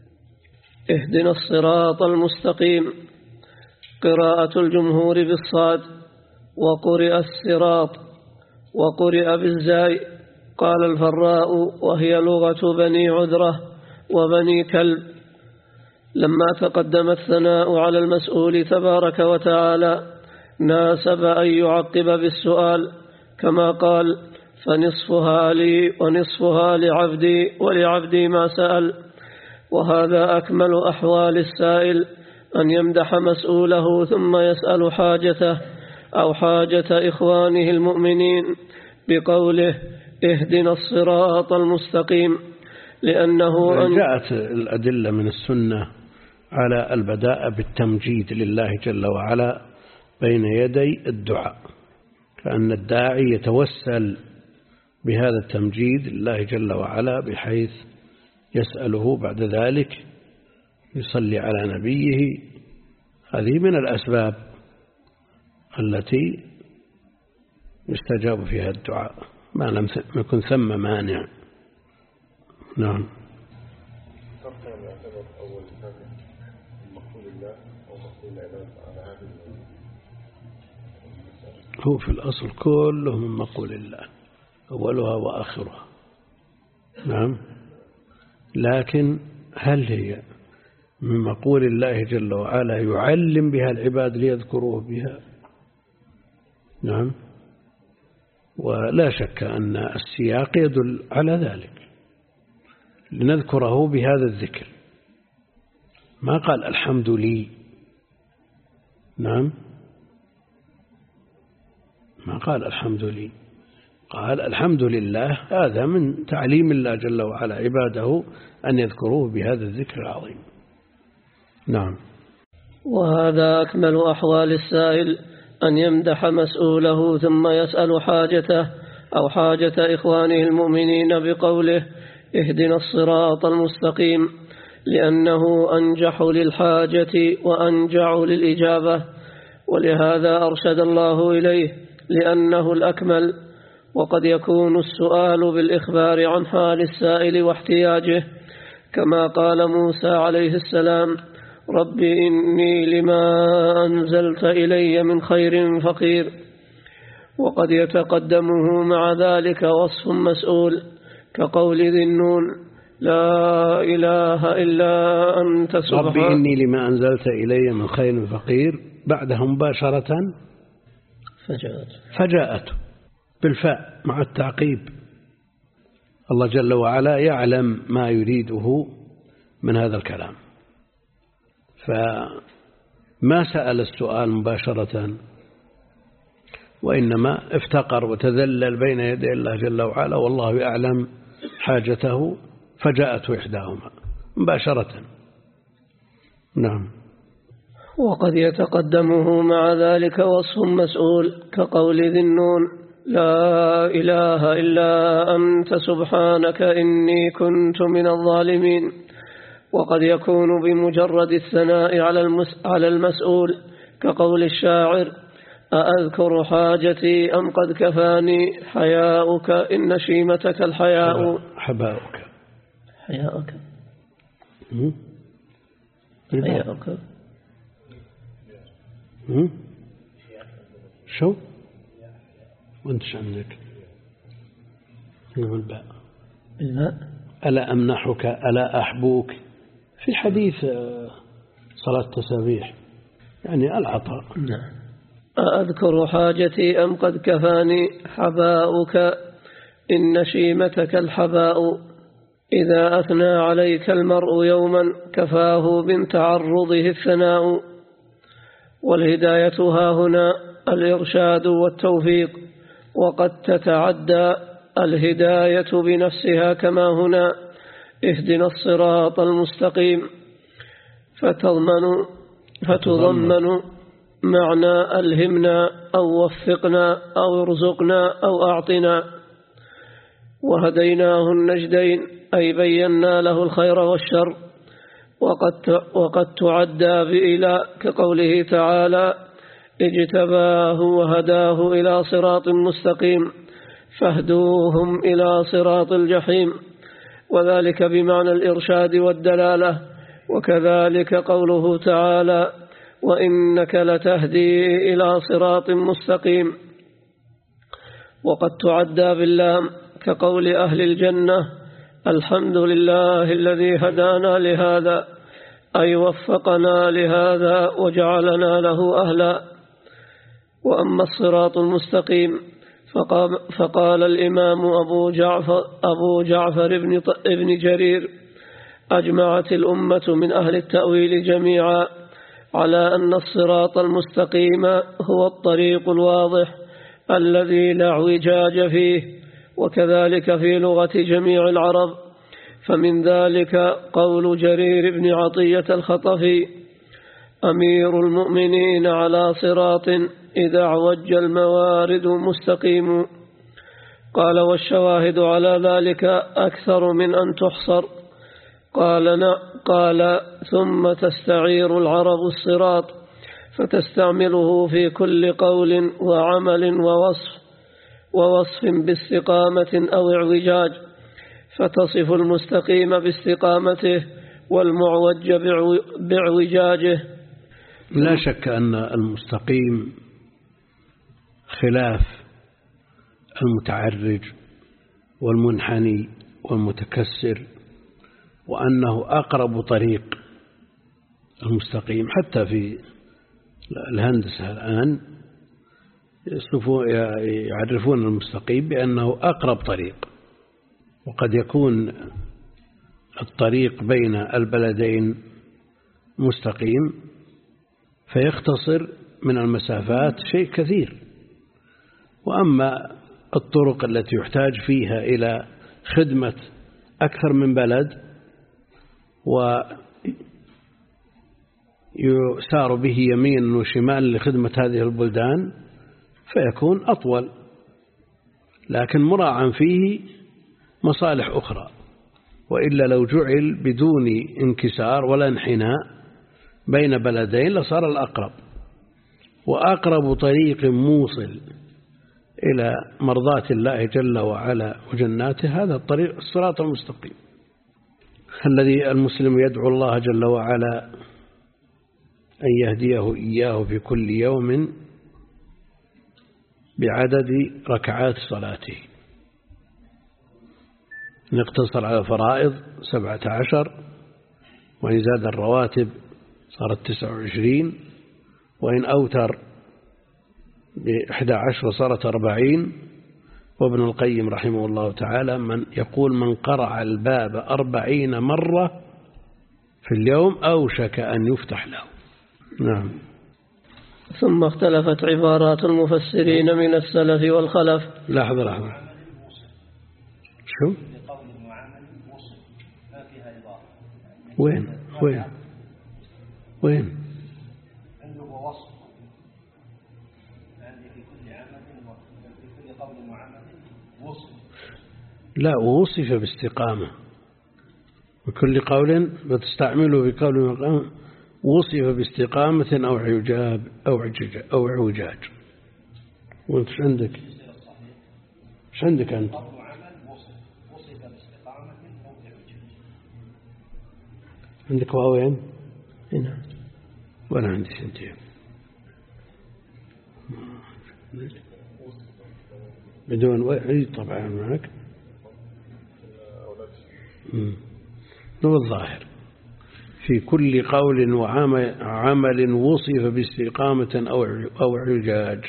اهدنا الصراط المستقيم. قراءة الجمهور بالصاد، وقرئ الصراط، وقرئ بالزاي. قال الفراء وهي لغة بني عذرة وبني كلب. لما تقدم الثناء على المسؤول تبارك وتعالى ناسب أن يعقب بالسؤال، كما قال: فنصفها لي ونصفها لعبدي ولعبدي ما سأل. وهذا أكمل أحوال السائل، أن يمدح مسؤوله ثم يسأل حاجته أو حاجة إخوانه المؤمنين بقوله: اهدنا الصراط المستقيم، لأنه أن جاءت الأدلة من السنة على البداء بالتمجيد لله جل وعلا بين يدي الدعاء، كأن الداعي يتوسل بهذا التمجيد لله جل وعلا بحيث يسأله بعد ذلك يصلي على نبيه. هذه من الأسباب التي يستجاب فيها الدعاء ما لم يكن ثم مانع. نعم. هو في الأصل كله من مقول الله، أولها وآخرها. نعم. لكن هل هي من مقول الله جل وعلا يعلم بها العباد ليذكروه بها؟ نعم. ولا شك أن السياق يدل على ذلك، لنذكره بهذا الذكر. ما قال الحمد لي. نعم. ما قال الحمد لي، قال الحمد لله. هذا من تعليم الله جل وعلا عباده أن يذكروه بهذا الذكر العظيم. نعم. وهذا أكمل أحوال السائل، أن يمدح مسؤوله ثم يسأل حاجته أو حاجة إخوانه المؤمنين بقوله: اهدنا الصراط المستقيم، لأنه أنجح للحاجة وأنجع للإجابة، ولهذا أرشد الله إليه لأنه الأكمل. وقد يكون السؤال بالإخبار عن حال السائل واحتياجه، كما قال موسى عليه السلام: رب إني لما أنزلت إلي من خير فقير. وقد يتقدمه مع ذلك وصف مسؤول كقول ذي النون: لا إله إلا أنت سبحانك. رب إني لما أنزلت إلي من خير فقير. بعدها مباشرة فجاءت فجاءت بالفاء مع التعقيب. الله جل وعلا يعلم ما يريده من هذا الكلام، فما سأل السؤال مباشرة، وإنما افتقر وتذلل بين يدي الله جل وعلا والله يعلم حاجته، فجاءت إحداهما مباشرة. نعم. وقد يتقدمه مع ذلك وصف مسؤول كقول ذي النون لا إله إلا أنت سبحانك إني كنت من الظالمين. وقد يكون بمجرد الثناء على المسؤول كقول الشاعر أأذكر حاجتي أم قد كفاني حياؤك إن شيمتك الحياء. حباؤك حياؤك حياؤك شو وانت عندك الباء الباء ألا أمنحك ألا أحبوك في حديث صلاة التسابيح، يعني العطاء. نعم. أذكر حاجتي أم قد كفاني حباؤك إن شيمتك الحباء. إذا أثنى عليك المرء يوما كفاه من تعرضه الثناء. والهداية ها هنا الإرشاد والتوفيق، وقد تتعدى الهداية بنفسها كما هنا اهدنا الصراط المستقيم، فتضمن فتضمن معنى ألهمنا أو وفقنا أو ارزقنا أو أعطنا. وهديناه النجدين أي بينا له الخير والشر. وقد وقد تعدى بإلى كقوله تعالى اجتباه وهداه إلى صراط مستقيم فاهدوهم إلى صراط الجحيم، وذلك بمعنى الإرشاد والدلالة. وكذلك قوله تعالى وإنك لتهدي إلى صراط مستقيم. وقد تعدى باللام كقول أهل الجنة الحمد لله الذي هدانا لهذا أي وفقنا لهذا وجعلنا له أهلا. وأما الصراط المستقيم فقال الإمام أبو جعفر, أبو جعفر بن, ابن جرير أجمعت الأمة من أهل التأويل جميعا على أن الصراط المستقيم هو الطريق الواضح الذي لا اعوجاج فيه، وكذلك في لغة جميع العرب. فمن ذلك قول جرير بن عطية الخطفي أمير المؤمنين على صراط إذا اعوج الموارد مستقيم. قال والشواهد على ذلك أكثر من أن تحصر. قال, قال ثم تستعير العرب الصراط فتستعمله في كل قول وعمل ووصف ووصف باستقامة أو اعوجاج، فتصف المستقيم باستقامته والمعوج باعوجاجه. لا شك أن المستقيم خلاف المتعرج والمنحني والمتكسر، وأنه أقرب طريق المستقيم. حتى في الهندسة الآن يعرفون المستقيم بأنه أقرب طريق، وقد يكون الطريق بين البلدين مستقيم فيختصر من المسافات شيء كثير. وأما الطرق التي يحتاج فيها إلى خدمة أكثر من بلد ويسار به يمين وشمال لخدمة هذه البلدان فيكون أطول، لكن مراعا فيه مصالح أخرى، وإلا لو جعل بدون انكسار ولا انحناء بين بلدين لصار الأقرب. وأقرب طريق موصل إلى مرضاة الله جل وعلا وجناته هذا الطريق الصراط المستقيم الذي المسلم يدعو الله جل وعلا أن يهديه إياه في كل يوم بعدد ركعات صلاته. نقتصر على فرائض سبعة عشر، وإن زاد الرواتب صارت تسعة وعشرين، وإن أوتر بإحدى عشر صارت أربعين. وابن القيم رحمه الله تعالى من يقول من قرع الباب أربعين مرة في اليوم أوشك أن يفتح له. نعم. ثم اختلفت عبارات المفسرين من السلف والخلف. لحظة لحظة شو وين وين وين عنده وصف عندي في كل عمل وفي كل قول وعمل وصف. لا ووصف باستقامة وكل قول بتستعمله بقول وقام وصف باستقامة أو عجاب أو عجاج أو عوجاج. وانت ايش عندك؟ ايش عندك أنت؟ قول وعمل وصف وصف باستقامة أو عجاج. عندك واوين؟ هنا. وأنا عندي سنتين. بدون وعي طبعا معك. هو الظاهر في كل قول وعمل وصف باستقامة أو عجاج.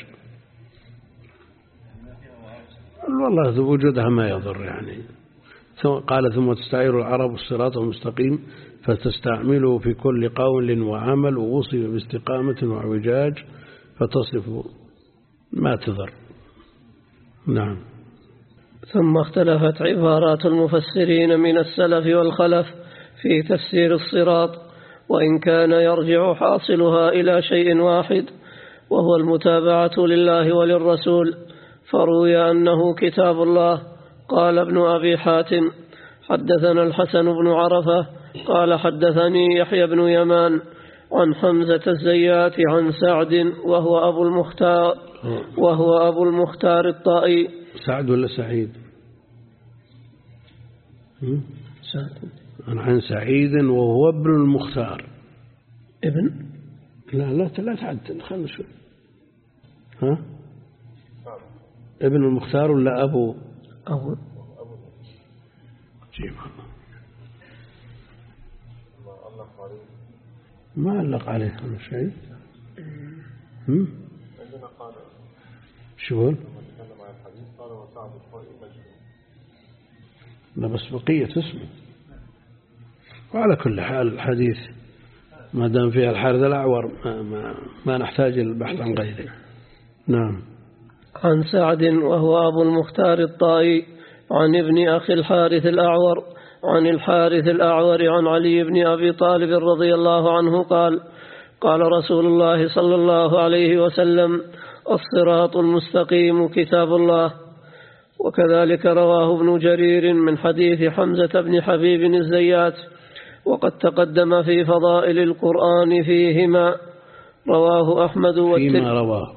والله وجودها ما يضر يعني. قال ثم تستعير العرب الصراط المستقيم فتستعمله في كل قول وعمل ووصف باستقامة وعجاج فتصف ما تضر. نعم. ثم اختلفت عبارات المفسرين من السلف والخلف في تفسير الصراط، وإن كان يرجع حاصلها إلى شيء واحد وهو المتابعة لله وللرسول، فروي أنه كتاب الله. قال ابن أبي حاتم حدثنا الحسن بن عرفة قال حدثني يحيى بن يمان عن حمزة الزيات عن سعد وهو أبو المختار وهو أبو المختار الطائي. سعد ولا سعيد؟ سعد. عن سعيد وهو ابن المختار. ابن لا لا لا تعدل خلنا نشوف. ها ابن المختار ولا أبو أبو جيبها ما علق عليه هذا شيء. هم عندنا قال شو نتكلم عن الحديث قال وسعد الطائي مجنون. لا بس بقية اسمه. وعلى كل حال الحديث ما دام فيها الحارث الأعور ما, ما, ما نحتاج البحث عن غيره. نعم. عن سعد وهو أبو المختار الطائي عن ابن أخي الحارث الأعور عن الحارث الأعور عن علي بن أبي طالب رضي الله عنه قال قال رسول الله صلى الله عليه وسلم الصراط المستقيم كتاب الله. وكذلك رواه ابن جرير من حديث حمزة بن حبيب الزيات، وقد تقدم في فضائل القرآن فيهما. رواه أحمد فيما رواه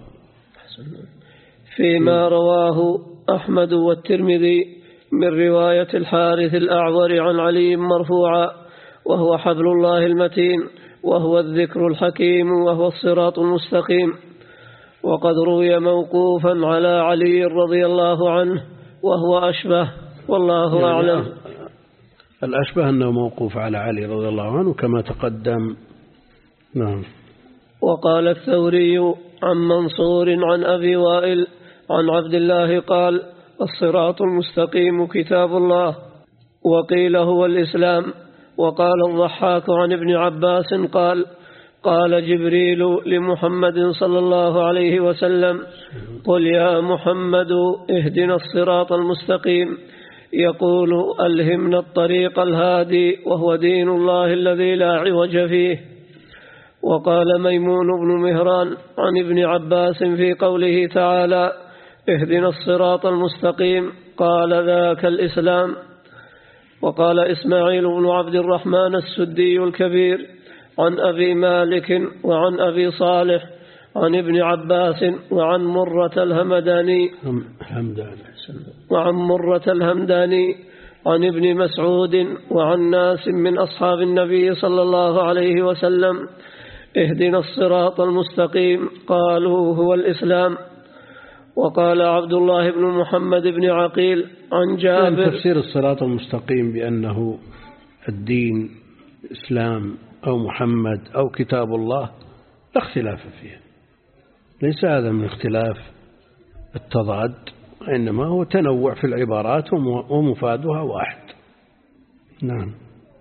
فيما رواه أحمد والترمذي من رواية الحارث الأعور عن علي مرفوعا وهو حبل الله المتين وهو الذكر الحكيم وهو الصراط المستقيم. وقد روي موقوفا على علي رضي الله عنه وهو أشبه والله يعني أعلم. الأشبه أنه موقوف على علي رضي الله عنه كما تقدم. نعم. وقال الثوري عن منصور عن أبي وائل عن عبد الله قال الصراط المستقيم كتاب الله، وقيل هو الإسلام. وقال الضحاك عن ابن عباس قال قال جبريل لمحمد صلى الله عليه وسلم قل يا محمد اهدنا الصراط المستقيم، يقول ألهمنا الطريق الهادي وهو دين الله الذي لا عوج فيه. وقال ميمون بن مهران عن ابن عباس في قوله تعالى اهدنا الصراط المستقيم قال ذاك الإسلام. وقال إسماعيل بن عبد الرحمن السدي الكبير عن أبي مالك وعن أبي صالح عن ابن عباس وعن مرة الهمداني وعن مرة الهمداني عن ابن مسعود وعن ناس من أصحاب النبي صلى الله عليه وسلم اهدنا الصراط المستقيم قالوا هو الإسلام. وقال عبد الله بن محمد بن عقيل عن جابر تفسير الصراط المستقيم بأنه الدين إسلام أو محمد أو كتاب الله لا اختلاف فيها، ليس هذا من اختلاف التضاد، إنما هو تنوع في العبارات ومفادها واحد. نعم.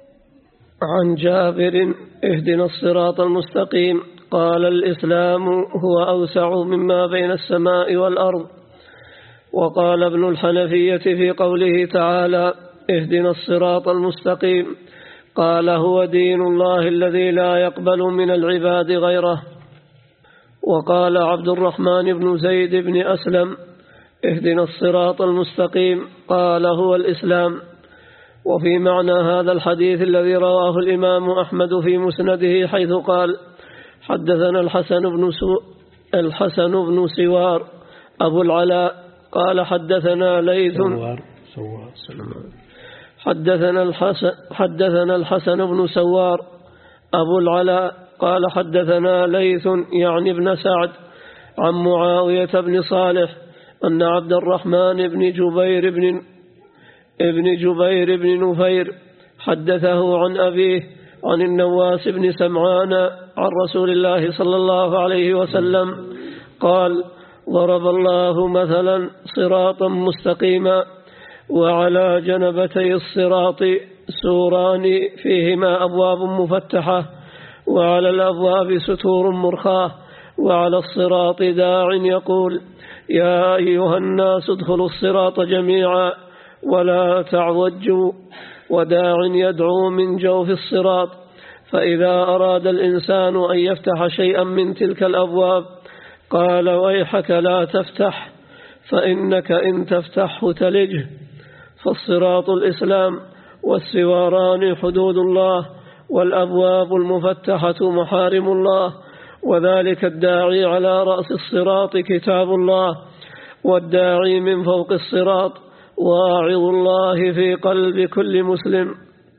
عن جابر اهدنا الصراط المستقيم قال الإسلام هو أوسع مما بين السماء والأرض. وقال ابن الحنفية في قوله تعالى اهدنا الصراط المستقيم قال هو دين الله الذي لا يقبل من العباد غيره. وقال عبد الرحمن بن زيد بن أسلم اهدنا الصراط المستقيم قال هو الإسلام. وفي معنى هذا الحديث الذي رواه الإمام أحمد في مسنده حيث قال حدثنا الحسن بن سو الحسن بن سوار أبو العلاء قال حدثنا ليث سوار سوار حدثنا الحسن حدثنا الحسن بن سوار أبو العلاء قال حدثنا ليث يعني ابن سعد عن معاوية بن صالح أن عبد الرحمن بن جبير بن ابن جبير بن نفير حدثه عن أبيه عن النواس بن سمعان عن رسول الله صلى الله عليه وسلم قال ضرب الله مثلا صراطا مستقيما وعلى جنبتي الصراط سوران فيهما أبواب مفتحة وعلى الأبواب ستور مرخاة وعلى الصراط داع يقول يا أيها الناس ادخلوا الصراط جميعا ولا تعوجوا وداع يدعو من جوف الصراط. فإذا أراد الإنسان أن يفتح شيئا من تلك الأبواب قال ويحك لا تفتح فإنك إن تفتحه تلجه. فالصراط الإسلام والسواران حدود الله والأبواب المفتحة محارم الله. وذلك الداعي على رأس الصراط كتاب الله والداعي من فوق الصراط واعظ الله في قلب كل مسلم.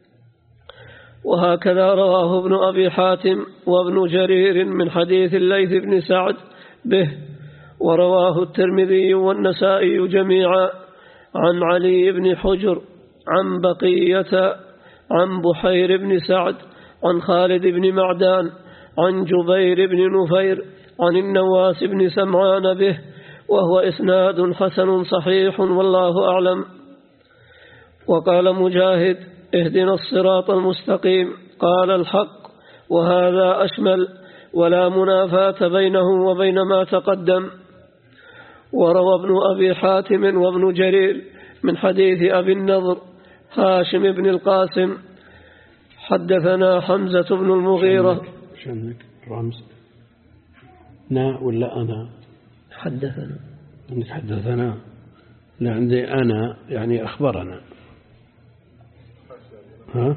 وهكذا رواه ابن أبي حاتم وابن جرير من حديث الليث بن سعد به. ورواه الترمذي والنسائي جميعا عن علي بن حجر عن بقية عن بحير بن سعد عن خالد بن معدان عن جبير بن نفير عن النواس بن سمعان به وهو إسناد حسن صحيح والله أعلم. وقال مجاهد اهدنا الصراط المستقيم قال الحق وهذا أشمل ولا منافاة بينه وبين ما تقدم. وروى ابن أبي حاتم وابن جرير من حديث أبي النضر هاشم بن القاسم حدثنا حمزة بن المغيرة شنك رمز نا ولا أنا حدثنا عندك حدثنا لا عندي أنا يعني أخبرنا ها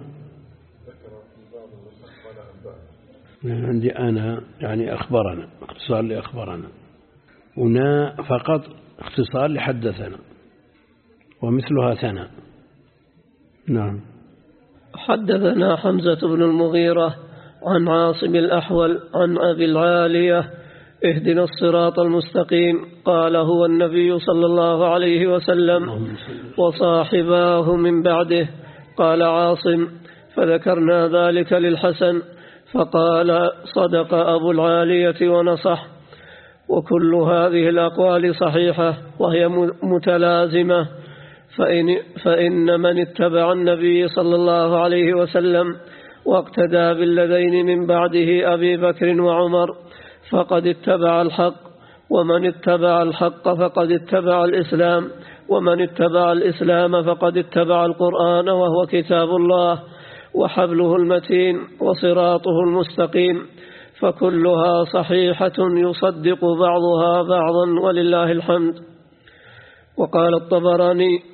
عندي أنا يعني أخبرنا اختصار لأخبرنا ونا فقط اختصار لحدثنا ومثلها ثنا. نعم. حدثنا حمزة بن المغيرة عن عاصم الأحول عن أبي العالية اهدنا الصراط المستقيم قال هو النبي صلى الله عليه وسلم وصاحباه من بعده. قال عاصم فذكرنا ذلك للحسن فقال صدق أبو العالية ونصح. وكل هذه الأقوال صحيحة وهي متلازمة فإن, فإن من اتبع النبي صلى الله عليه وسلم واقتدى بالذين من بعده أبي بكر وعمر فقد اتبع الحق ومن اتبع الحق فقد اتبع الإسلام ومن اتبع الإسلام فقد اتبع القرآن وهو كتاب الله وحبله المتين وصراطه المستقيم. فكلها صحيحة يصدق بعضها بعضا ولله الحمد. وقال الطبراني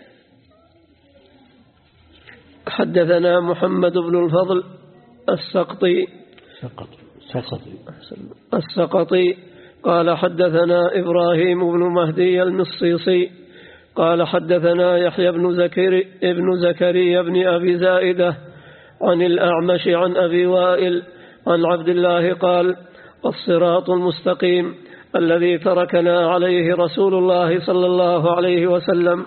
حدثنا محمد بن الفضل السقطي السقطي قال حدثنا إبراهيم بن مهدي المصيصي قال حدثنا يحيى بن زكريا ابن زكريا بن أبي زائدة عن الأعمش عن أبي وائل عن عبد الله قال الصراط المستقيم الذي تركنا عليه رسول الله صلى الله عليه وسلم.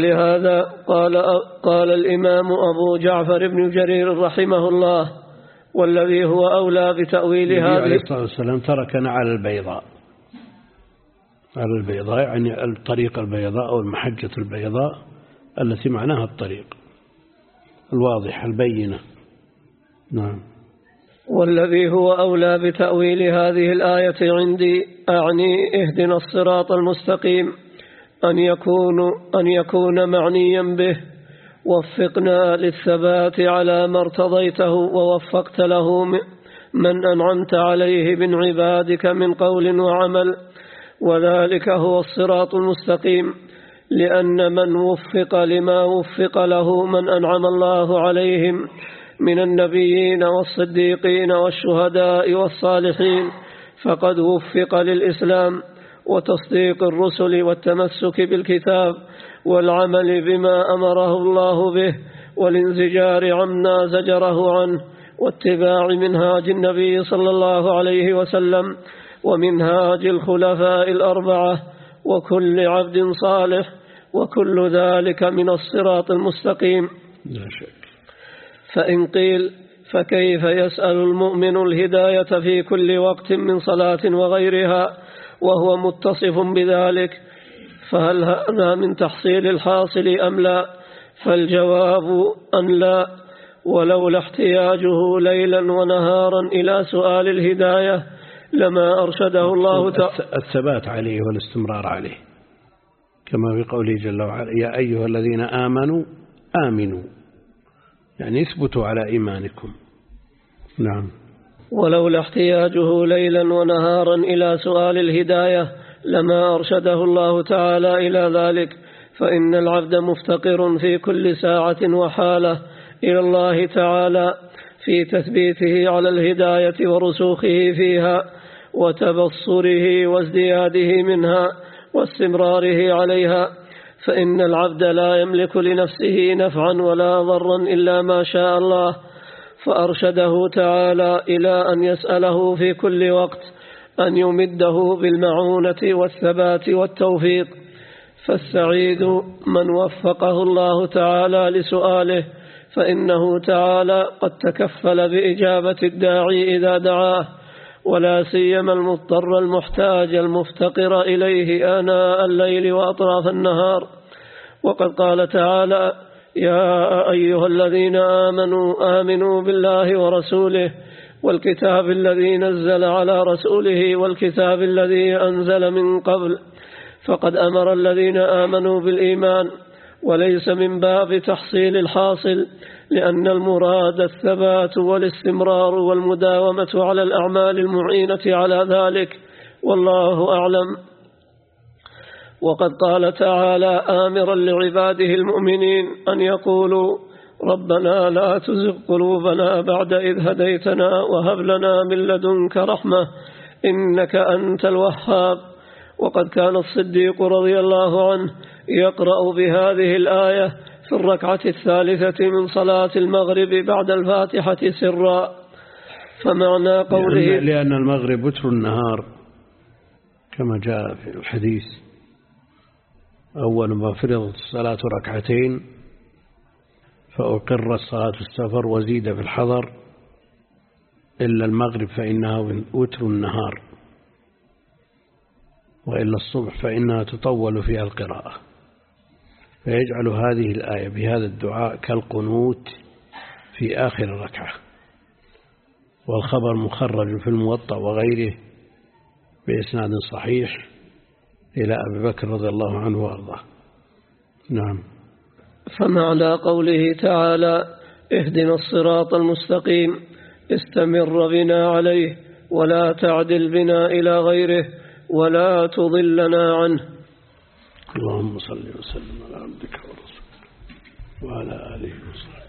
ولهذا قال, قال الإمام أبو جعفر بن جرير رحمه الله والذي هو أولى بتأويل هذه هذه. عليه الصلاة والسلام تركنا على البيضاء، على البيضاء يعني الطريق البيضاء أو المحجة البيضاء التي معناها الطريق الواضح البينة. نعم. والذي هو أولى بتأويل هذه الآية عندي أعني اهدنا الصراط المستقيم أن يكون, أن يكون معنيا به وفقنا للثبات على ما ارتضيته ووفقت له من أنعمت عليه من عبادك من قول وعمل، وذلك هو الصراط المستقيم، لأن من وفق لما وفق له من أنعم الله عليهم من النبيين والصديقين والشهداء والصالحين فقد وفق للإسلام وتصديق الرسل والتمسك بالكتاب والعمل بما أمره الله به والانزجار عما زجره عنه واتباع منهاج النبي صلى الله عليه وسلم ومنهاج الخلفاء الأربعة وكل عبد صالح، وكل ذلك من الصراط المستقيم. لا شك. فإن قيل فكيف يسأل المؤمن الهداية في كل وقت من صلاة وغيرها وهو متصف بذلك، فهل هذا من تحصيل الحاصل أم لا؟ فالجواب أن لا، ولولا احتياجه ليلا ونهارا إلى سؤال الهداية لما أرشده الله تعالى. الثبات عليه والاستمرار عليه، كما في قوله جل وعلا يا أيها الذين آمنوا آمنوا، يعني اثبتوا على إيمانكم. نعم. ولولا احتياجه ليلا ونهارا إلى سؤال الهداية لما أرشده الله تعالى إلى ذلك، فإن العبد مفتقر في كل ساعة وحالة إلى الله تعالى في تثبيته على الهداية ورسوخه فيها وتبصره وازدياده منها واستمراره عليها، فإن العبد لا يملك لنفسه نفعا ولا ضرا إلا ما شاء الله، فأرشده تعالى إلى أن يسأله في كل وقت أن يمده بالمعونة والثبات والتوفيق. فالسعيد من وفقه الله تعالى لسؤاله، فإنه تعالى قد تكفل بإجابة الداعي إذا دعاه، ولا سيما المضطر المحتاج المفتقر إليه آناء الليل وأطراف النهار. وقد قال تعالى يا أيها الذين آمنوا آمنوا بالله ورسوله والكتاب الذي نزل على رسوله والكتاب الذي أنزل من قبل، فقد أمر الذين آمنوا بالإيمان، وليس من باب تحصيل الحاصل، لأن المراد الثبات والاستمرار والمداومة على الأعمال المعينة على ذلك، والله أعلم. وقد قال تعالى آمرا لعباده المؤمنين أن يقولوا ربنا لا تزغ قلوبنا بعد إذ هديتنا وهب لنا من لدنك رحمة إنك أنت الوهاب. وقد كان الصديق رضي الله عنه يقرأ بهذه الآية في الركعة الثالثة من صلاة المغرب بعد الفاتحة سرا. فمعنى قوله لأن, لأن المغرب وتر النهار كما جاء في الحديث أول ما فرضت الصلاة ركعتين فأقر الصلاة السفر وزيد في الحضر إلا المغرب فإنها وتر النهار، وإلا الصبح فإنها تطول فيها القراءة. فيجعل هذه الآية بهذا الدعاء كالقنوت في آخر الركعة، والخبر مخرج في الموطأ وغيره بإسناد صحيح إلى أبي بكر رضي الله عنه وأرضاه. نعم. فمعنى قوله تعالى اهدنا الصراط المستقيم استمر بنا عليه ولا تعدل بنا إلى غيره ولا تضلنا عنه. اللهم صل وسلم على عبدك ورسولك وعلى آله وصحبه.